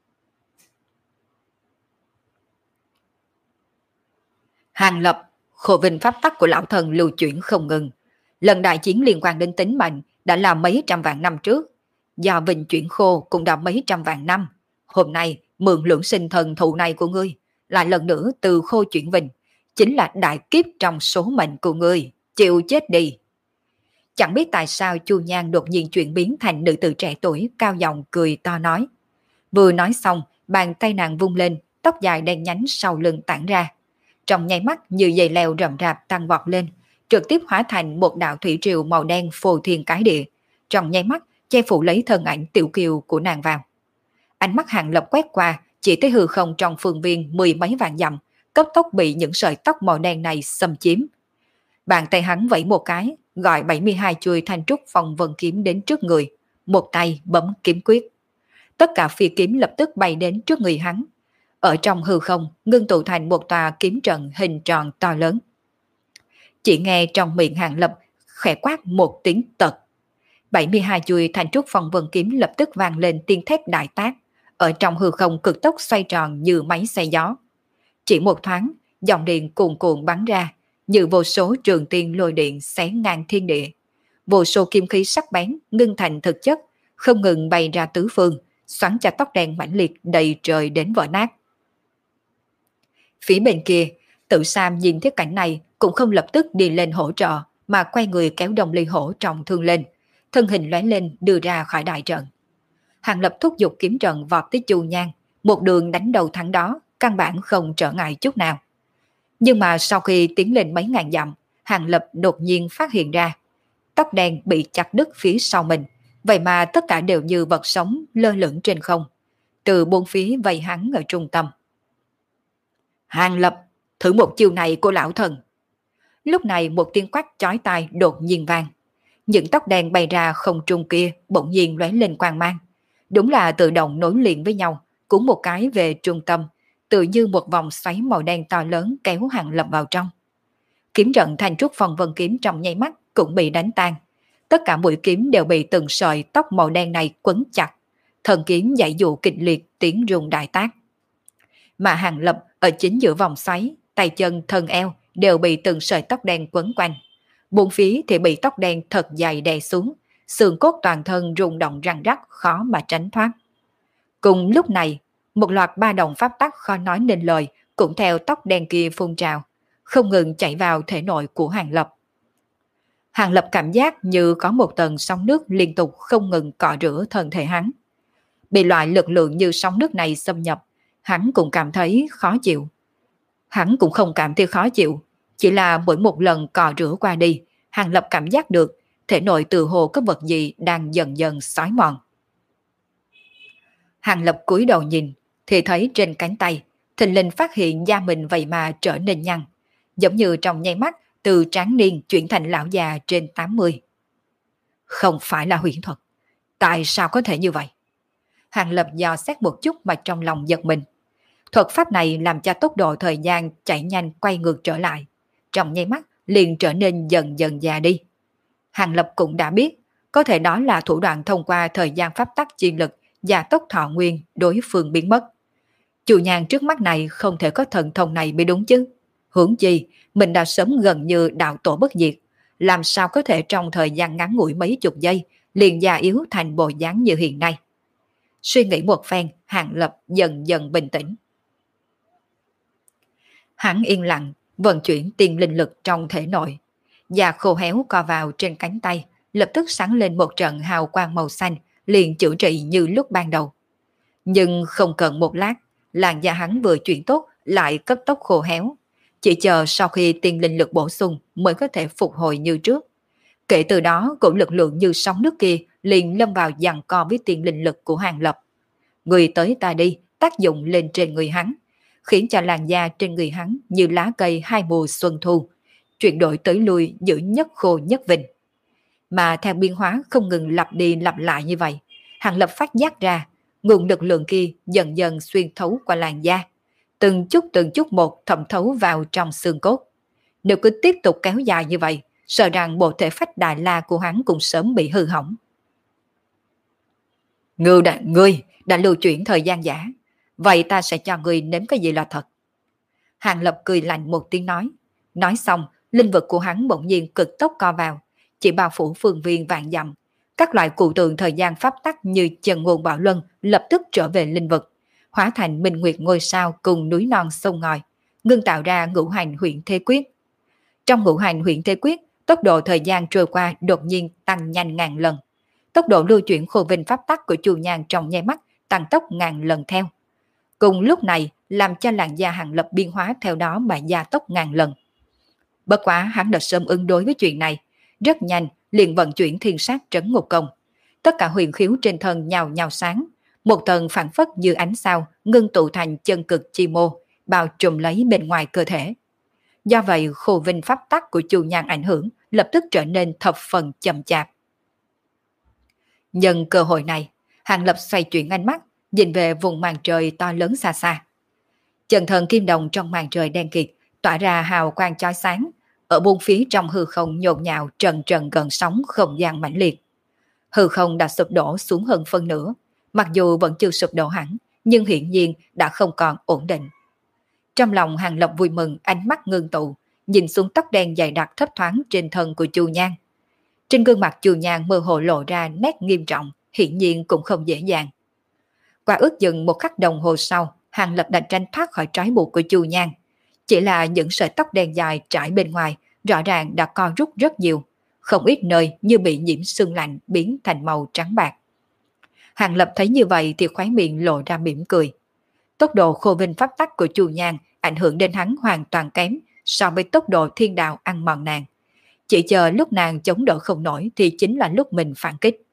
S2: Hàng Lập, khổ vinh pháp tắc của lão thần lưu chuyển không ngừng. Lần đại chiến liên quan đến tính mệnh đã là mấy trăm vạn năm trước, do vinh chuyển khô cũng đã mấy trăm vạn năm. Hôm nay, mượn lượng sinh thần thụ này của ngươi, lại lần nữa từ khô chuyển vinh, chính là đại kiếp trong số mệnh của ngươi, chịu chết đi. Chẳng biết tại sao Chu Nhan đột nhiên chuyển biến thành nữ tử trẻ tuổi, cao giọng cười to nói. Vừa nói xong, bàn tay nàng vung lên, tóc dài đen nhánh sau lưng tản ra. Trong nháy mắt như dây leo rậm rạp tăng vọt lên, trực tiếp hóa thành một đạo thủy triều màu đen phô thiên cái địa. Trong nháy mắt che phủ lấy thân ảnh tiểu kiều của nàng vào. Ánh mắt Hàng Lập quét qua, chỉ thấy hư không trong phương viên mười mấy vạn dặm, cấp tốc bị những sợi tóc màu đen này xâm chiếm. Bàn tay hắn vẫy một cái, gọi bảy mươi hai chuôi thanh trúc phong vân kiếm đến trước người, một tay bấm kiếm quyết. Tất cả phi kiếm lập tức bay đến trước người hắn. Ở trong hư không, ngưng tụ thành một tòa kiếm trận hình tròn to lớn. Chỉ nghe trong miệng Hàng Lập khẽ quát một tiếng tật. bảy mươi hai chuôi thanh trúc phong vân kiếm lập tức vang lên tiếng thét đại tác, ở trong hư không cực tốc xoay tròn như máy xay gió. Chỉ một thoáng, dòng điện cuồn cuộn bắn ra, như vô số trường tiên lôi điện xé ngang thiên địa. Vô số kim khí sắc bén ngưng thành thực chất, không ngừng bay ra tứ phương, xoắn chặt tóc đen mãnh liệt đầy trời đến vỡ nát. Phía bên kia, Tự Sam nhìn thấy cảnh này cũng không lập tức đi lên hỗ trợ, mà quay người kéo Đông Ly Hổ trọng thương lên, thân hình lóe lên đưa ra khỏi đại trận. Hàng Lập thúc giục kiếm trận vọt tới Chu Nhan, một đường đánh đầu thẳng đó, căn bản không trở ngại chút nào. Nhưng mà sau khi tiến lên mấy ngàn dặm, Hàng Lập đột nhiên phát hiện ra, tóc đen bị chặt đứt phía sau mình, vậy mà tất cả đều như vật sống lơ lửng trên không, từ bốn phía vây hắn ở trung tâm. Hàng Lập, thử một chiêu này của lão thần. Lúc này một tiếng quát chói tai đột nhiên vang. Những tóc đen bay ra không trung kia bỗng nhiên lóe lên quang mang. Đúng là tự động nối liền với nhau, cuốn một cái về trung tâm, tự như một vòng xoáy màu đen to lớn kéo Hàng Lập vào trong. Kiếm trận thanh trúc phong vân kiếm trong nháy mắt cũng bị đánh tan. Tất cả mũi kiếm đều bị từng sợi tóc màu đen này quấn chặt. Thần kiếm dãy dụ kịch liệt, tiếng rung đại tác. Mà Hàng Lập ở chính giữa vòng xoáy, tay chân thân eo đều bị từng sợi tóc đen quấn quanh. Bốn phía thì bị tóc đen thật dài đè xuống, xương cốt toàn thân rung động răng rắc khó mà tránh thoát. Cùng lúc này, một loạt ba đồng pháp tắc khó nói nên lời cũng theo tóc đen kia phun trào, không ngừng chảy vào thể nội của Hàng Lập. Hàng Lập cảm giác như có một tầng sóng nước liên tục không ngừng cọ rửa thân thể hắn. Bị loại lực lượng như sóng nước này xâm nhập, hắn cũng cảm thấy khó chịu. Hắn cũng không cảm thấy khó chịu, chỉ là mỗi một lần cọ rửa qua đi, Hàng Lập cảm giác được thể nội từ hồ có vật gì đang dần dần xói mòn. Hàng Lập cúi đầu nhìn, thì thấy trên cánh tay, thình lình phát hiện da mình vậy mà trở nên nhăn, giống như trong nháy mắt từ tráng niên chuyển thành lão già trên tám mươi. Không phải là huyễn thuật, tại sao có thể như vậy? Hàng Lập dò xét một chút mà trong lòng giật mình. Thuật pháp này làm cho tốc độ thời gian chạy nhanh quay ngược trở lại. Trong nháy mắt liền trở nên dần dần già đi. Hàng Lập cũng đã biết, có thể đó là thủ đoạn thông qua thời gian pháp tắc chi lực và tốc thọ nguyên đối phương biến mất. Chu Nhan trước mắt này không thể có thần thông này mới đúng chứ. Huống chi, mình đã sớm gần như đạo tổ bất diệt, làm sao có thể trong thời gian ngắn ngủi mấy chục giây liền già yếu thành bộ dáng như hiện nay. Suy nghĩ một phen, Hàng Lập dần dần bình tĩnh. Hắn yên lặng, vận chuyển tiên linh lực trong thể nội. Da khô héo co vào trên cánh tay, lập tức sáng lên một trận hào quang màu xanh, liền chữa trị như lúc ban đầu. Nhưng không cần một lát, làn da hắn vừa chuyển tốt lại cấp tốc khô héo. Chỉ chờ sau khi tiên linh lực bổ sung mới có thể phục hồi như trước. Kể từ đó, cỗ lực lượng như sóng nước kia liền lâm vào giằng co với tiên linh lực của Hàng Lập. Người tới ta đi, tác dụng lên trên người hắn, khiến cho làn da trên người hắn như lá cây hai mùa xuân thu, chuyển đổi tới lui giữ nhất khô nhất vinh. Mà theo biến hóa không ngừng lặp đi lặp lại như vậy, Hàng Lập phát giác ra, nguồn lực lượng kia dần dần xuyên thấu qua làn da, từng chút từng chút một thẩm thấu vào trong xương cốt. Nếu cứ tiếp tục kéo dài như vậy, sợ rằng bộ thể phách Đại La của hắn cũng sớm bị hư hỏng. Ngưu đã, ngươi đã lưu chuyển thời gian giả, vậy ta sẽ cho ngươi nếm cái gì là thật. Hàng Lập cười lạnh một tiếng nói. Nói xong, linh vực của hắn bỗng nhiên cực tốc co vào, chỉ bao phủ phương viên vạn dặm. Các loại cụ tượng thời gian pháp tắc như Trần Nguồn Bảo Luân lập tức trở về linh vực, hóa thành minh nguyệt ngôi sao cùng núi non sông ngòi, ngưng tạo ra ngũ hành huyện thế quyết. Trong ngũ hành huyện thế quyết, tốc độ thời gian trôi qua đột nhiên tăng nhanh ngàn lần. Tốc độ lưu chuyển khô vinh pháp tắc của Chu Nhan trong nháy mắt tăng tốc ngàn lần theo. Cùng lúc này làm cho làn da Hàng Lập biên hóa theo đó mà gia tốc ngàn lần. Bất quá hắn đã sớm ứng đối với chuyện này, rất nhanh liền vận chuyển thiên sát trấn ngục công. Tất cả huyền khiếu trên thân nhào nhào sáng, một tầng phản phất như ánh sao ngưng tụ thành chân cực chi mô, bao trùm lấy bên ngoài cơ thể. Do vậy khô vinh pháp tắc của Chu Nhan ảnh hưởng lập tức trở nên thập phần chậm chạp. Nhân cơ hội này, Hàng Lập xoay chuyển ánh mắt, nhìn về vùng màn trời to lớn xa xa. Chân thần kim đồng trong màn trời đen kịt tỏa ra hào quang chói sáng, ở bốn phía trong hư không nhộn nhạo trần trần gần sóng không gian mãnh liệt. Hư không đã sụp đổ xuống hơn phân nửa, mặc dù vẫn chưa sụp đổ hẳn, nhưng hiển nhiên đã không còn ổn định. Trong lòng Hàng Lập vui mừng, ánh mắt ngưng tụ, nhìn xuống tóc đen dày đặc thấp thoáng trên thân của Chu Nhan. Trên gương mặt Chu Nhan mơ hồ lộ ra nét nghiêm trọng, hiển nhiên cũng không dễ dàng. Qua ước chừng một khắc đồng hồ sau, Hàng Lập đã tranh thoát khỏi trói buộc của Chu Nhan. Chỉ là những sợi tóc đen dài trải bên ngoài rõ ràng đã co rút rất nhiều, không ít nơi như bị nhiễm sương lạnh biến thành màu trắng bạc. Hàng Lập thấy như vậy thì khóe miệng lộ ra mỉm cười. Tốc độ khô vinh pháp tắc của Chu Nhan ảnh hưởng đến hắn hoàn toàn kém so với tốc độ thiên đạo ăn mòn nàng. Chỉ chờ lúc nàng chống đỡ không nổi thì chính là lúc mình phản kích.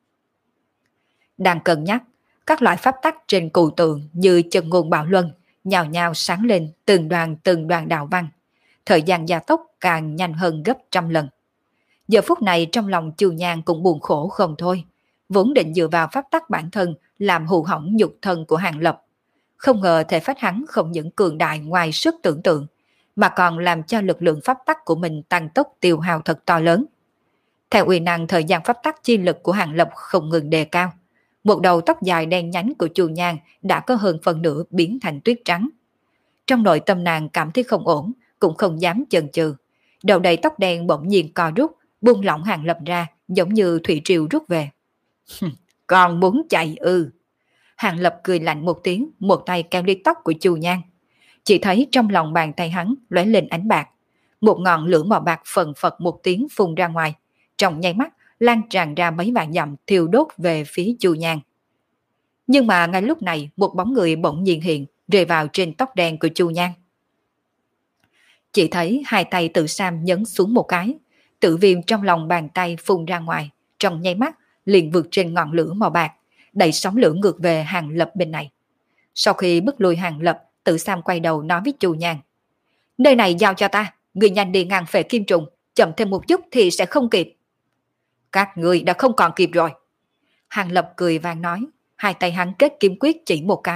S2: Đang cân nhắc, các loại pháp tắc trên cụ tượng như Chân Ngôn Bảo Luân nhào nhào sáng lên từng đoàn từng đoàn đạo văn. Thời gian gia tốc càng nhanh hơn gấp trăm lần. Giờ phút này trong lòng Chu Nhan cũng buồn khổ không thôi. Vốn định dựa vào pháp tắc bản thân làm hù hỏng nhục thân của Hàng Lập. Không ngờ thể phách hắn không những cường đại ngoài sức tưởng tượng, mà còn làm cho lực lượng pháp tắc của mình tăng tốc tiêu hao thật to lớn. Theo uy năng thời gian pháp tắc chi lực của Hàng Lập không ngừng đề cao, một đầu tóc dài đen nhánh của Chu Nhan đã có hơn phần nửa biến thành tuyết trắng. Trong nội tâm nàng cảm thấy không ổn, cũng không dám chần chừ. Đầu đầy tóc đen bỗng nhiên co rút, buông lỏng Hàng Lập ra, giống như thủy triều rút về. Còn muốn chạy ư? Hàng Lập cười lạnh một tiếng, một tay kéo đi tóc của Chu Nhan. Chỉ thấy trong lòng bàn tay hắn lóe lên ánh bạc. Một ngọn lửa màu bạc phần phật một tiếng phun ra ngoài. Trong nháy mắt, lan tràn ra mấy vạn dặm thiêu đốt về phía Chu Nhan. Nhưng mà ngay lúc này, một bóng người bỗng nhiên hiện, rơi vào trên tóc đen của Chu Nhan. Chỉ thấy hai tay tự Sam nhấn xuống một cái, tự viêm trong lòng bàn tay phun ra ngoài, trong nháy mắt liền vượt trên ngọn lửa màu bạc, đẩy sóng lửa ngược về Hàng Lập bên này. Sau khi bức lui Hàng Lập, tự Sam quay đầu nói với Chu Nhan: nơi này giao cho ta, người nhanh đi ngăn phệ kim trùng, chậm thêm một chút thì sẽ không kịp. Các người đã không còn kịp rồi. Hàng Lập cười vang nói, hai tay hắn kết kim quyết chỉ một cái,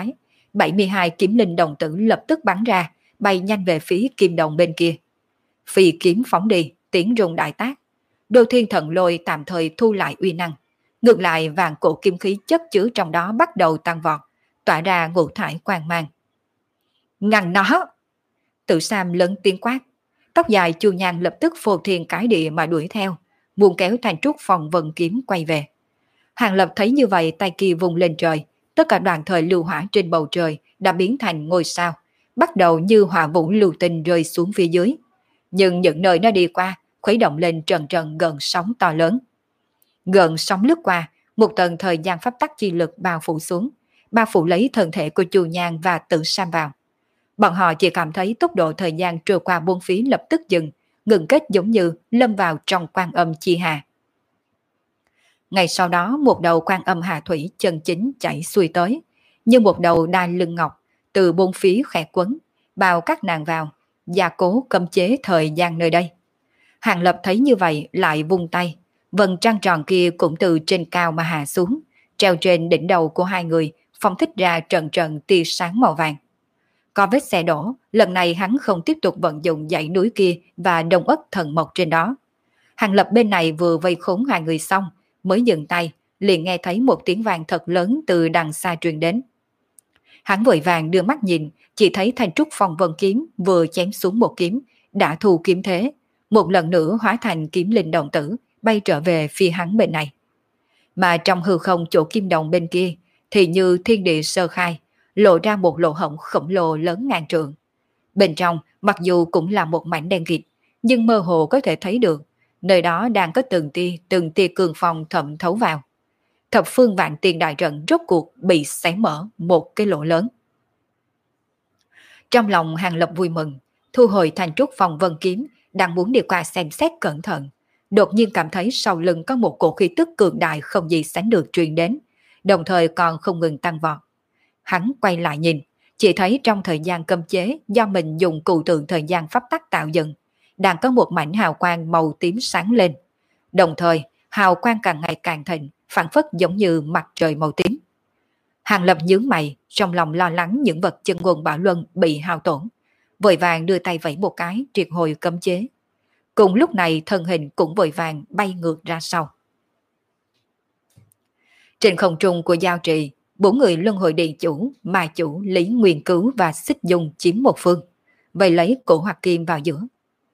S2: bảy mươi hai kiếm linh đồng tử lập tức bắn ra, bay nhanh về phía kim đồng bên kia. Phi kiếm phóng đi, tiếng rung đại tác. Đô thiên thần lôi tạm thời thu lại uy năng. Ngược lại vàng cổ kim khí chất chứa trong đó bắt đầu tăng vọt, tỏa ra ngũ thải quang mang. Ngăn nó! Tự Sam lớn tiếng quát. Tóc dài Chu Nhan lập tức phô thiên cái địa mà đuổi theo, muốn kéo Thanh Trúc Phong vân kiếm quay về. Hàng Lập thấy như vậy, tay kia vùng lên trời, tất cả đoàn thời lưu hỏa trên bầu trời đã biến thành ngôi sao, bắt đầu như hỏa vũ lưu tinh rơi xuống phía dưới. Nhưng những nơi nó đi qua, khuấy động lên trần trần gần sóng to lớn. Gần sóng lướt qua, một tầng thời gian pháp tắc chi lực bao phủ xuống, bao phủ lấy thân thể của Chu Nhan và Tử Sam vào. Bọn họ chỉ cảm thấy tốc độ thời gian trôi qua bốn phía lập tức dừng, ngừng kết giống như lâm vào trong quan âm chi hà. Ngày sau đó một đầu quan âm hà thủy chân chính chảy xuôi tới, như một đầu đai lưng ngọc, từ bốn phía khẽ quấn, bao các nàng vào, gia cố cấm chế thời gian nơi đây. Hàng Lập thấy như vậy lại vung tay, vầng trăng tròn kia cũng từ trên cao mà hạ xuống, treo trên đỉnh đầu của hai người, phóng thích ra trận trận tia sáng màu vàng. Có vết xe đổ, lần này hắn không tiếp tục vận dụng dãy núi kia và đông ất thần mộc trên đó. Hàng Lập bên này vừa vây khốn hai người xong, mới dừng tay, liền nghe thấy một tiếng vang thật lớn từ đằng xa truyền đến. Hắn vội vàng đưa mắt nhìn, chỉ thấy Thanh Trúc Phong vân kiếm vừa chém xuống một kiếm, đã thu kiếm thế, một lần nữa hóa thành kiếm linh đồng tử, bay trở về phía hắn bên này. Mà trong hư không chỗ kim đồng bên kia, thì như thiên địa sơ khai, lộ ra một lỗ hổng khổng lồ lớn ngàn trượng. Bên trong, mặc dù cũng là một mảnh đen kịt, nhưng mơ hồ có thể thấy được, nơi đó đang có từng tia, từng tia cường phong thẩm thấu vào. Thập phương vạn tiền đại trận rốt cuộc bị xé mở một cái lỗ lớn. Trong lòng Hàng Lập vui mừng, thu hồi Thanh Trúc Phong vân kiếm, đang muốn đi qua xem xét cẩn thận. Đột nhiên cảm thấy sau lưng có một cổ khí tức cường đại không gì sánh được truyền đến, đồng thời còn không ngừng tăng vọt. Hắn quay lại nhìn, chỉ thấy trong thời gian cấm chế do mình dùng cụ tượng thời gian pháp tắc tạo dựng, đang có một mảnh hào quang màu tím sáng lên. Đồng thời, hào quang càng ngày càng thịnh, phản phất giống như mặt trời màu tím. Hàng Lập nhướng mày, trong lòng lo lắng những vật chân nguồn bảo luân bị hao tổn, vội vàng đưa tay vẫy một cái triệt hồi cấm chế. Cùng lúc này thân hình cũng vội vàng bay ngược ra sau. Trên không trung của giao trì, bốn người luân hồi điện chủ, ma chủ, Lý Nguyên Cứu và Xích Dung chiếm một phương, vây lấy Cổ Hoặc Kim vào giữa.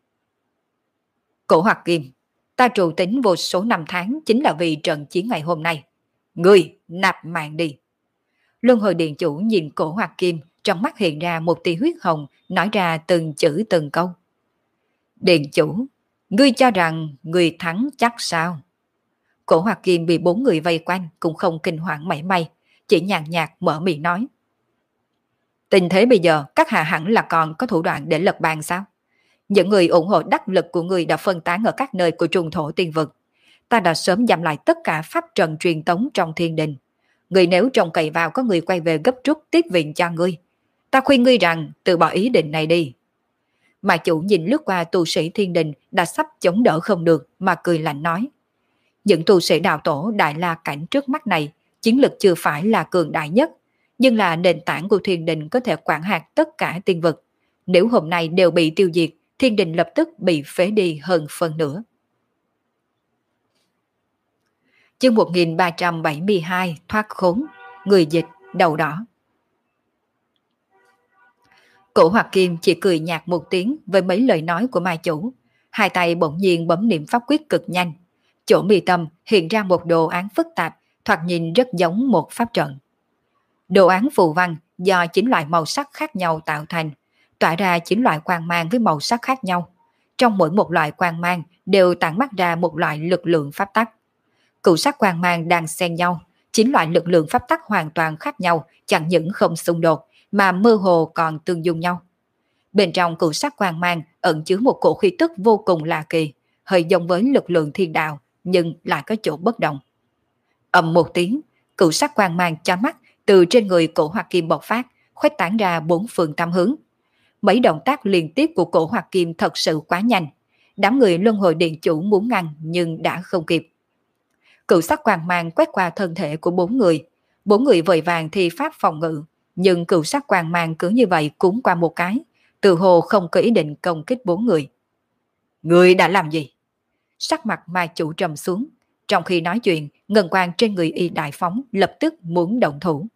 S2: Cổ Hoặc Kim, ta trù tính vô số năm tháng chính là vì trận chiến ngày hôm nay. Ngươi nạp mạng đi. Luân hồi điện chủ nhìn Cổ Hoặc Kim, trong mắt hiện ra một tia huyết hồng, nói ra từng chữ từng câu. Điện chủ, ngươi cho rằng ngươi thắng chắc sao? Cổ Hoặc Kim bị bốn người vây quanh cũng không kinh hoàng mảy may, chỉ nhàn nhạt mở miệng nói. Tình thế bây giờ các hạ hẳn là còn có thủ đoạn để lật bàn sao? Những người ủng hộ đắc lực của người đã phân tán ở các nơi của trung thổ tiên vực. Ta đã sớm giảm lại tất cả pháp trận truyền tống trong thiên đình. Người nếu trông cậy vào có người quay về gấp rút tiếp viện cho ngươi, ta khuyên ngươi rằng từ bỏ ý định này đi. Mà chủ nhìn lướt qua tu sĩ thiên đình đã sắp chống đỡ không được mà cười lạnh nói. Những tu sĩ đạo tổ đại la cảnh trước mắt này, chiến lực chưa phải là cường đại nhất, nhưng là nền tảng của thiên đình có thể quản hạt tất cả tiên vực. Nếu hôm nay đều bị tiêu diệt, thiên đình lập tức bị phế đi hơn phần nữa. Chương một nghìn ba trăm bảy mươi hai thoát khốn, người dịch đầu đỏ. Cổ Hoặc Kim chỉ cười nhạt một tiếng với mấy lời nói của ma chủ, hai tay bỗng nhiên bấm niệm pháp quyết cực nhanh. Chỗ mi tâm hiện ra một đồ án phức tạp, thoạt nhìn rất giống một pháp trận. Đồ án phù văn do chín loại màu sắc khác nhau tạo thành, tỏa ra chín loại quang mang với màu sắc khác nhau. Trong mỗi một loại quang mang đều tản mát ra một loại lực lượng pháp tắc. Cửu sắc quang mang đang xen nhau, chín loại lực lượng pháp tắc hoàn toàn khác nhau, chẳng những không xung đột mà mơ hồ còn tương dung nhau. Bên trong cửu sắc quang mang ẩn chứa một cổ khí tức vô cùng lạ kỳ, hơi giống với lực lượng thiên đạo nhưng lại có chỗ bất đồng. Ầm một tiếng, cửu sắc quang mang chói mắt từ trên người Cổ Hoặc Kim bộc phát, khuếch tán ra bốn phương tám hướng. Mấy động tác liên tiếp của Cổ Hoặc Kim thật sự quá nhanh, đám người luân hồi điện chủ muốn ngăn nhưng đã không kịp. Cửu sắc quang mang quét qua thân thể của bốn người, bốn người vội vàng thi pháp phòng ngự, nhưng cựu sắc quang mang cứ như vậy cuốn qua một cái, từ hồ không có ý định công kích bốn người. Người đã làm gì? Sắc mặt ma chủ trầm xuống, trong khi nói chuyện, ngân quang trên người y đại phóng lập tức muốn động thủ.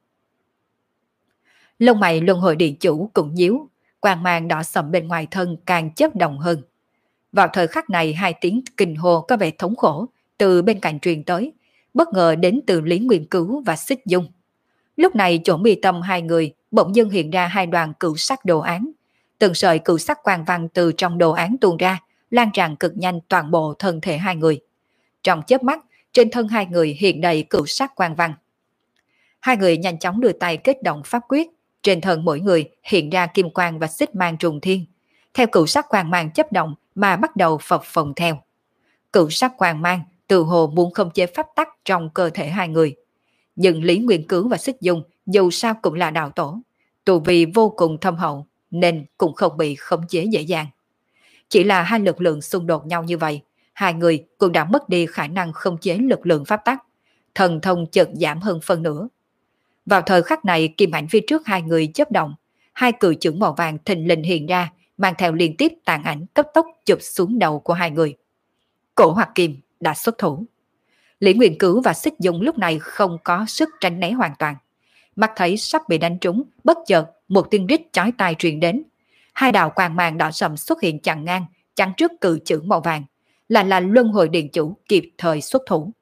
S2: Lông mày luân hồi điện chủ cũng nhíu, quang mang đỏ sậm bên ngoài thân càng chớp động hơn. Vào thời khắc này hai tiếng kinh hô có vẻ thống khổ từ bên cạnh truyền tới, bất ngờ đến từ Lý Nguyên Cứu và Xích Dung. Lúc này chỗ mi tâm hai người bỗng dưng hiện ra hai đoàn cửu sắc đồ án. Từng sợi cửu sắc quang văn từ trong đồ án tuôn ra, lan tràn cực nhanh toàn bộ thân thể hai người. Trong chớp mắt, trên thân hai người hiện đầy cửu sắc quang văn. Hai người nhanh chóng đưa tay kết động pháp quyết, trên thân mỗi người hiện ra kim quang và xích mang trùng thiên. Theo cửu sắc quang mang chấp động mà bắt đầu phập phồng theo. Cửu sắc quang mang từ hồ muốn không chế pháp tắc trong cơ thể hai người. Nhưng Lý Nguyên Cứu và Xích Dung dù sao cũng là đạo tổ, tu vi vô cùng thâm hậu nên cũng không bị khống chế dễ dàng. Chỉ là hai lực lượng xung đột nhau như vậy, hai người cũng đã mất đi khả năng khống chế lực lượng pháp tắc, thần thông chợt giảm hơn phân nửa. Vào thời khắc này, kim ảnh phía trước hai người chớp động, hai cự chưởng màu vàng thình lình hiện ra, mang theo liên tiếp tàn ảnh cấp tốc chụp xuống đầu của hai người. Cổ Hoặc Kim đã xuất thủ. Lý Nguyên Cứu và Xích Dung lúc này không có sức tránh né hoàn toàn. Mắt thấy sắp bị đánh trúng, bất chợt một tiếng rít chói tai truyền đến. Hai đạo quang mang đỏ sầm xuất hiện chặn ngang, chắn trước cự chưởng màu vàng, là là luân hồi điện chủ kịp thời xuất thủ.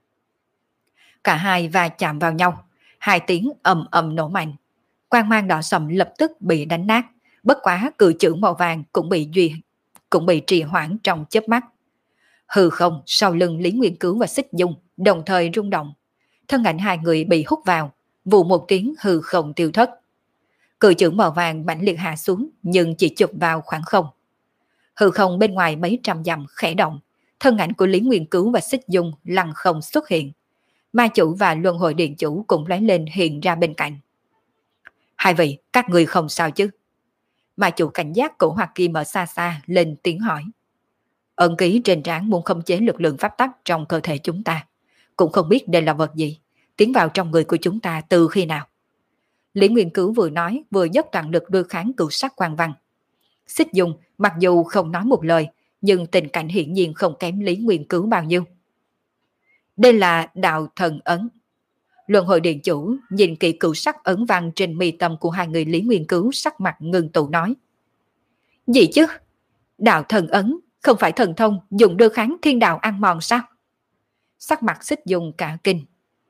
S2: Cả hai va chạm vào nhau, hai tiếng ầm ầm nổ mạnh. Quang mang đỏ sầm lập tức bị đánh nát, bất quá cự chưởng màu vàng cũng bị duy cũng bị trì hoãn trong chớp mắt. Hư không sau lưng Lý Nguyên Cứu và Xích Dung đồng thời rung động, thân ảnh hai người bị hút vào, vụ một tiếng hư không tiêu thất. Cự chưởng màu vàng mãnh liệt hạ xuống nhưng chỉ chụp vào khoảng không. Hư không bên ngoài mấy trăm dặm khẽ động, thân ảnh của Lý Nguyên Cứu và Xích Dung lặng không xuất hiện. Ma chủ và luân hồi điện chủ cũng lóe lên hiện ra bên cạnh. Hai vị, các người không sao chứ? Ma chủ cảnh giác Cổ Hoặc Kim ở xa xa lên tiếng hỏi. Ẩn ký trên trán muốn khống chế lực lượng pháp tắc trong cơ thể chúng ta. Cũng không biết đây là vật gì, tiến vào trong người của chúng ta từ khi nào. Lý Nguyên Cứu vừa nói vừa dốc toàn lực đối kháng cửu sắc quang văn. Xích Dung mặc dù không nói một lời, nhưng tình cảnh hiển nhiên không kém Lý Nguyên Cứu bao nhiêu. Đây là đạo thần ấn. Luân hồi điện chủ nhìn kỹ cửu sắc ấn văn trên mi tâm của hai người Lý Nguyên Cứu, sắc mặt ngưng tụ nói. Gì chứ? Đạo thần ấn không phải thần thông dùng đưa kháng thiên đạo ăn mòn sao? Sắc mặt Xích Dung cả kinh.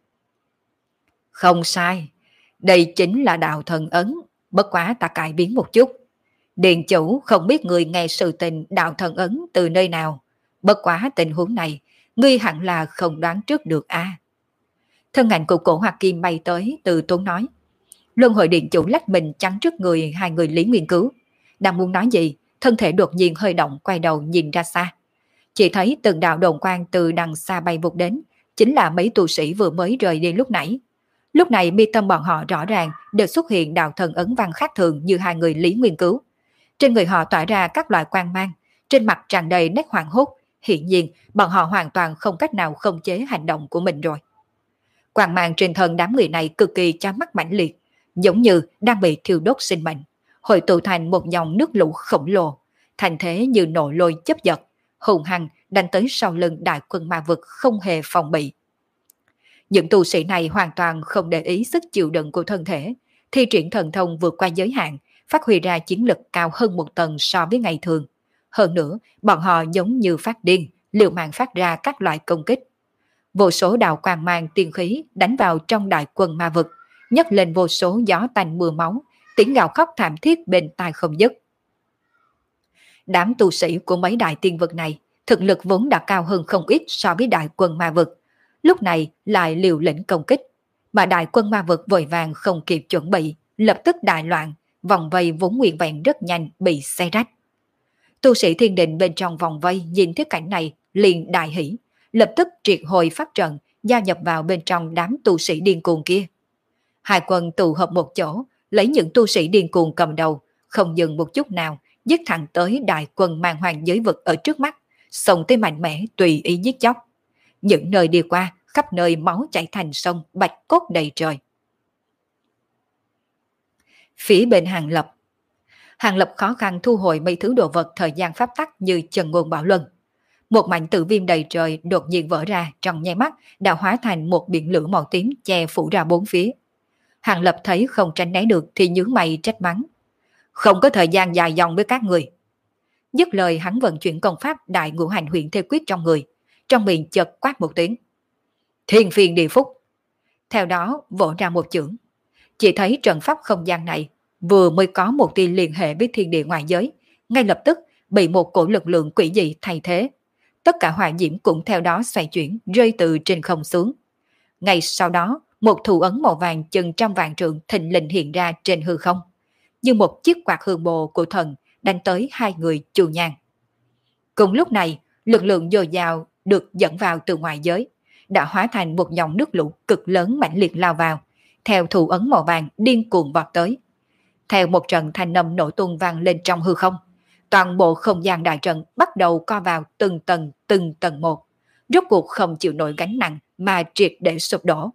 S2: Không sai, đây chính là đạo thần ấn, bất quá ta cải biến một chút. Điện chủ không biết người nghe sự tình đạo thần ấn từ nơi nào, bất quá tình huống này, ngươi hẳn là không đoán trước được a. À. Thân ảnh của Cổ Hoặc Kim bay tới, từ tốn nói. Luân hồi điện chủ lách mình chắn trước người hai người Lý Nguyên Cứu. Đang muốn nói gì, thân thể đột nhiên hơi động, quay đầu nhìn ra xa. Chỉ thấy từng đạo đồn quang từ đằng xa bay vụt đến, chính là mấy tu sĩ vừa mới rời đi lúc nãy. Lúc này mi tâm bọn họ rõ ràng đều xuất hiện đạo thần ấn văn khác thường như hai người Lý Nguyên Cứu. Trên người họ tỏa ra các loại quang mang, trên mặt tràn đầy nét hoảng hốt, hiển nhiên bọn họ hoàn toàn không cách nào khống chế hành động của mình rồi. Quang mang trên thân đám người này cực kỳ chói mắt mãnh liệt, giống như đang bị thiêu đốt sinh mệnh, hội tụ thành một dòng nước lũ khổng lồ, thành thế như nổ lôi chấp giật, hùng hăng đánh tới sau lưng đại quân ma vực không hề phòng bị. Những tu sĩ này hoàn toàn không để ý sức chịu đựng của thân thể, thi triển thần thông vượt qua giới hạn, phát huy ra chiến lực cao hơn một tầng so với ngày thường. Hơn nữa, bọn họ giống như phát điên, liều mạng phát ra các loại công kích. Vô số đạo quang mang tiên khí đánh vào trong đại quân ma vực, nhấc lên vô số gió tanh mưa máu, tiếng gào khóc thảm thiết bên tai không dứt. Đám tu sĩ của mấy đại tiên vực này, thực lực vốn đã cao hơn không ít so với đại quân ma vực, lúc này lại liều lĩnh công kích, mà đại quân ma vực vội vàng không kịp chuẩn bị, lập tức đại loạn, vòng vây vốn nguyên vẹn rất nhanh bị xé rách. Tu sĩ thiên định bên trong vòng vây nhìn thấy cảnh này liền đại hỉ, lập tức triệt hồi pháp trận, gia nhập vào bên trong đám tu sĩ điên cuồng kia. Hai quân tụ hợp một chỗ, lấy những tu sĩ điên cuồng cầm đầu, không dừng một chút nào, giết thẳng tới đại quân mang hoàng giới vực ở trước mắt, xông tới mạnh mẽ tùy ý giết chóc. Những nơi đi qua, khắp nơi máu chảy thành sông, bạch cốt đầy trời. Phía bên Hàng Lập, Hàng Lập khó khăn thu hồi mấy thứ đồ vật thời gian pháp tắc như Chân Ngôn Bảo Luân. Một mảnh tử viêm đầy trời đột nhiên vỡ ra, trong nháy mắt đã hóa thành một biển lửa màu tím che phủ ra bốn phía. Hàng Lập thấy không tránh né được thì nhướng mày trách mắng. Không có thời gian dài dòng với các người. Dứt lời hắn vận chuyển công pháp đại ngũ hành huyền thê quyết trong người, trong miệng chợt quát một tiếng. Thiên phiên địa phúc. Theo đó vỗ ra một chưởng. Chỉ thấy trận pháp không gian này vừa mới có một tia liên hệ với thiên địa ngoài giới, ngay lập tức bị một cổ lực lượng quỷ dị thay thế. Tất cả hỏa diễm cũng theo đó xoay chuyển, rơi từ trên không xuống. Ngay sau đó, một thủ ấn màu vàng chừng trăm vạn trượng thình lình hiện ra trên hư không, như một chiếc quạt hương bồ của thần đánh tới hai người Chu Nhan. Cùng lúc này, lực lượng dồi dào được dẫn vào từ ngoài giới, đã hóa thành một dòng nước lũ cực lớn mãnh liệt lao vào, theo thủ ấn màu vàng điên cuồng vọt tới. Theo một trận thanh âm nổ tung vang lên trong hư không, toàn bộ không gian đại trận bắt đầu co vào từng tầng từng tầng một, rốt cuộc không chịu nổi gánh nặng mà triệt để sụp đổ.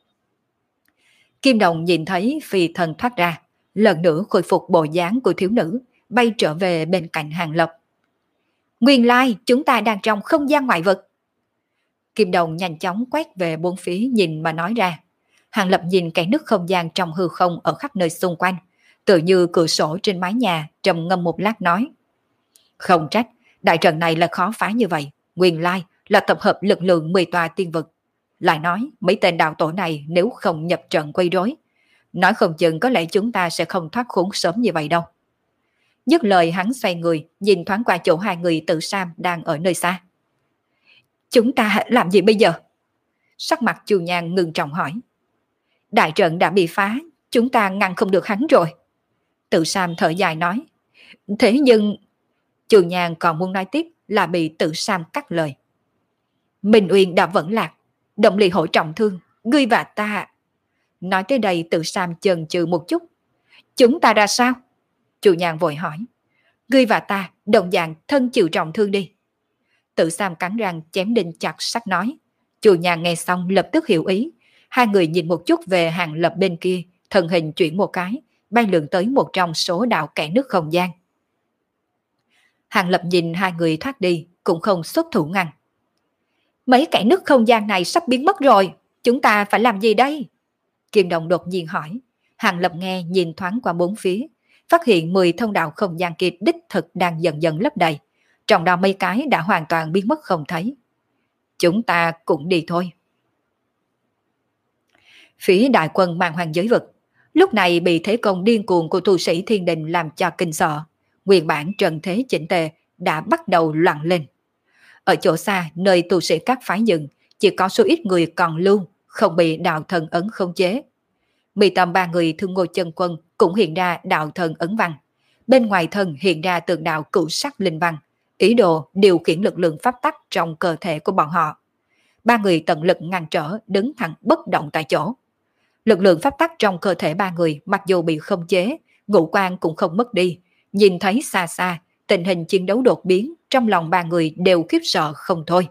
S2: Kim Đồng nhìn thấy phi thần thoát ra, lần nữa khôi phục bộ dáng của thiếu nữ, bay trở về bên cạnh Hàng Lập. Nguyên lai chúng ta đang trong không gian ngoại vực. Kim Đồng nhanh chóng quét về bốn phía nhìn mà nói ra. Hàng Lập nhìn cái nứt không gian trong hư không ở khắp nơi xung quanh, tự như cửa sổ trên mái nhà, trầm ngâm một lát nói. Không trách, đại trận này là khó phá như vậy, nguyên lai là tập hợp lực lượng mười tòa tiên vực. Lại nói, mấy tên đạo tổ này nếu không nhập trận quấy rối, nói không chừng có lẽ chúng ta sẽ không thoát khốn sớm như vậy đâu. Dứt lời hắn xoay người, nhìn thoáng qua chỗ hai người tự Sam đang ở nơi xa. Chúng ta làm gì bây giờ? Sắc mặt Chu Nhan ngưng trọng hỏi. Đại trận đã bị phá, chúng ta ngăn không được hắn rồi. Tự Sam thở dài nói. Thế nhưng... Chu Nhan còn muốn nói tiếp là bị Tự Sam cắt lời. Minh Uyên đã vẫn lạc, Động Ly Hổ trọng thương, ngươi và ta... Nói tới đây Tự Sam chần chừ một chút. Chúng ta ra sao? Chu Nhan vội hỏi. Ngươi và ta đồng dạng thân chịu trọng thương đi. Tự Sam cắn răng chém đinh chặt sắt nói. Chu Nhan nghe xong lập tức hiểu ý. Hai người nhìn một chút về Hàng Lập bên kia, thân hình chuyển một cái, bay lượn tới một trong số đạo kẻ nước không gian. Hàng Lập nhìn hai người thoát đi, cũng không xuất thủ ngăn. Mấy kẻ nước không gian này sắp biến mất rồi, chúng ta phải làm gì đây? Kim Đồng đột nhiên hỏi. Hàng Lập nghe nhìn thoáng qua bốn phía, phát hiện mười thông đạo không gian kia đích thực đang dần dần lấp đầy, trong đó mấy cái đã hoàn toàn biến mất không thấy. Chúng ta cũng đi thôi. Phía đại quân mang hoàng giới vực, lúc này bị thế công điên cuồng của tu sĩ thiên đình làm cho kinh sợ. Nguyên bản trần thế chỉnh tề đã bắt đầu loạn lên. Ở chỗ xa, nơi tu sĩ các phái dừng, chỉ có số ít người còn lưu, không bị đạo thần ấn khống chế. Mi tâm ba người Thương Ngô Chân Quân cũng hiện ra đạo thần ấn văn. Bên ngoài thân hiện ra tượng đạo cửu sắc linh văn, ý đồ điều khiển lực lượng pháp tắc trong cơ thể của bọn họ. Ba người tận lực ngăn trở, đứng thẳng bất động tại chỗ. Lực lượng pháp tắc trong cơ thể ba người mặc dù bị khống chế, ngũ quan cũng không mất đi. Nhìn thấy xa xa, tình hình chiến đấu đột biến, trong lòng ba người đều khiếp sợ không thôi.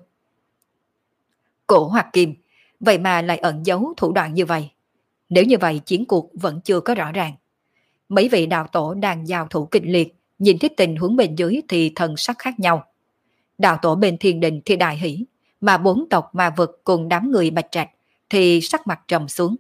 S2: Cổ Hoặc Kim, vậy mà lại ẩn giấu thủ đoạn như vậy. Nếu như vậy chiến cuộc vẫn chưa có rõ ràng. Mấy vị đạo tổ đang giao thủ kịch liệt, nhìn thấy tình huống bên dưới thì thần sắc khác nhau. Đạo tổ bên thiên đình thì đại hỷ, mà bốn tộc ma vực cùng đám người bạch trạch thì sắc mặt trầm xuống.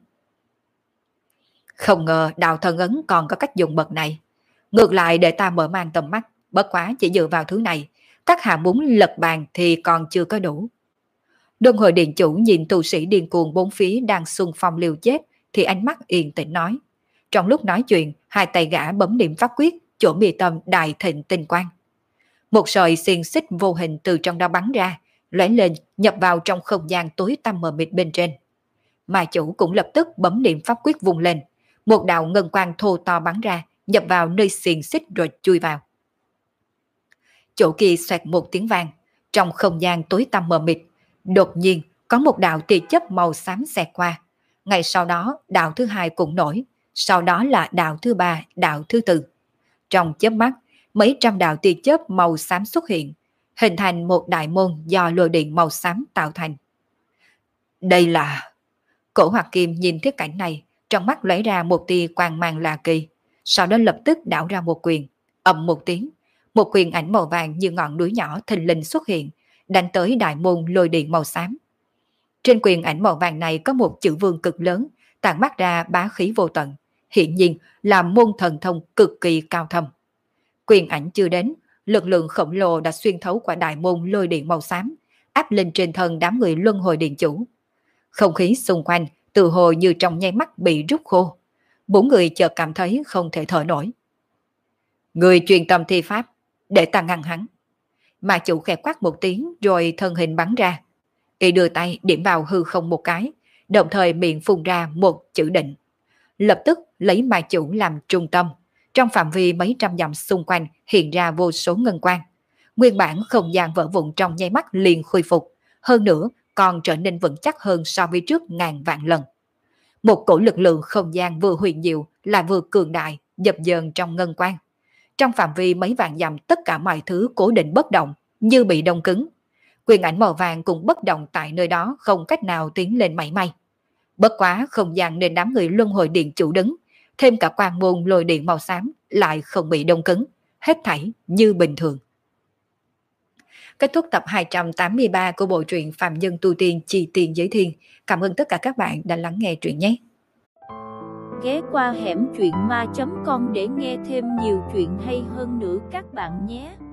S2: Không ngờ đạo thần ấn còn có cách dùng bậc này. Ngược lại để ta mở mang tầm mắt, bất quá chỉ dựa vào thứ này, các hạ muốn lật bàn thì còn chưa có đủ. Luân Hồi Điện chủ nhìn tu sĩ điên cuồng bốn phía đang xung phong liều chết thì ánh mắt yên tĩnh nói. Trong lúc nói chuyện, hai tay gã bấm điểm pháp quyết, chỗ mi tâm đại thịnh tinh quang. Một sợi xiềng xích vô hình từ trong đó bắn ra, lóe lên nhập vào trong không gian tối tăm mờ mịt bên trên. Mà chủ cũng lập tức bấm điểm pháp quyết vùng lên, một đạo ngân quang thô to bắn ra, nhập vào nơi xiềng xích rồi chui vào. Chỗ kia xoẹt một tiếng vang, trong không gian tối tăm mờ mịt, đột nhiên có một đạo tia chớp màu xám xẹt qua. Ngay sau đó đạo thứ hai cũng nổi, sau đó là đạo thứ ba, đạo thứ tư. Trong chớp mắt, mấy trăm đạo tia chớp màu xám xuất hiện, hình thành một đại môn do lôi điện màu xám tạo thành. Đây là... Cổ Hoặc Kim nhìn thấy cảnh này, trong mắt lóe ra một tia quang mang lạ kỳ. sau đó lập tức đảo ra một quyền, ầm một tiếng, một quyền ảnh màu vàng như ngọn núi nhỏ thình lình xuất hiện, đánh tới đại môn lôi điện màu xám. Trên quyền ảnh màu vàng này có một chữ vương cực lớn, tản mát ra bá khí vô tận, hiện nhiên là môn thần thông cực kỳ cao thâm. Quyền ảnh chưa đến, lực lượng khổng lồ đã xuyên thấu qua đại môn lôi điện màu xám, áp lên trên thân đám người luân hồi điện chủ. Không khí xung quanh tự hồ như trong nháy mắt bị rút khô. Bốn người chợt cảm thấy không thể thở nổi. Người truyền tâm thi pháp, để ta ngăn hắn. Mà chủ khẽ quát một tiếng rồi thân hình bắn ra. Y đưa tay điểm vào hư không một cái, đồng thời miệng phun ra một chữ định. Lập tức lấy ma chủ làm trung tâm. Trong phạm vi mấy trăm dặm xung quanh hiện ra vô số ngân quang. Nguyên bản không gian vỡ vụn trong nháy mắt liền khôi phục. Hơn nữa còn trở nên vững chắc hơn so với trước ngàn vạn lần. Một cổ lực lượng không gian vừa huyền diệu lại vừa cường đại, dập dờn trong ngân quang. Trong phạm vi mấy vạn dặm tất cả mọi thứ cố định bất động, như bị đông cứng. Quyền ảnh màu vàng cũng bất động tại nơi đó, không cách nào tiến lên mảy may. Bất quá không gian nên đám người luân hồi điện chủ đứng, thêm cả quang môn lôi điện màu xám lại không bị đông cứng, hết thảy như bình thường. Kết thúc tập hai trăm tám mươi ba của bộ truyện Phạm Nhân Tu Tiên Chi Tiền Giới Thiên. Cảm ơn tất cả các bạn đã lắng nghe truyện nhé.
S1: Ghé qua hẻm truyện ma chấm com để nghe thêm nhiều chuyện hay hơn nữa các bạn nhé.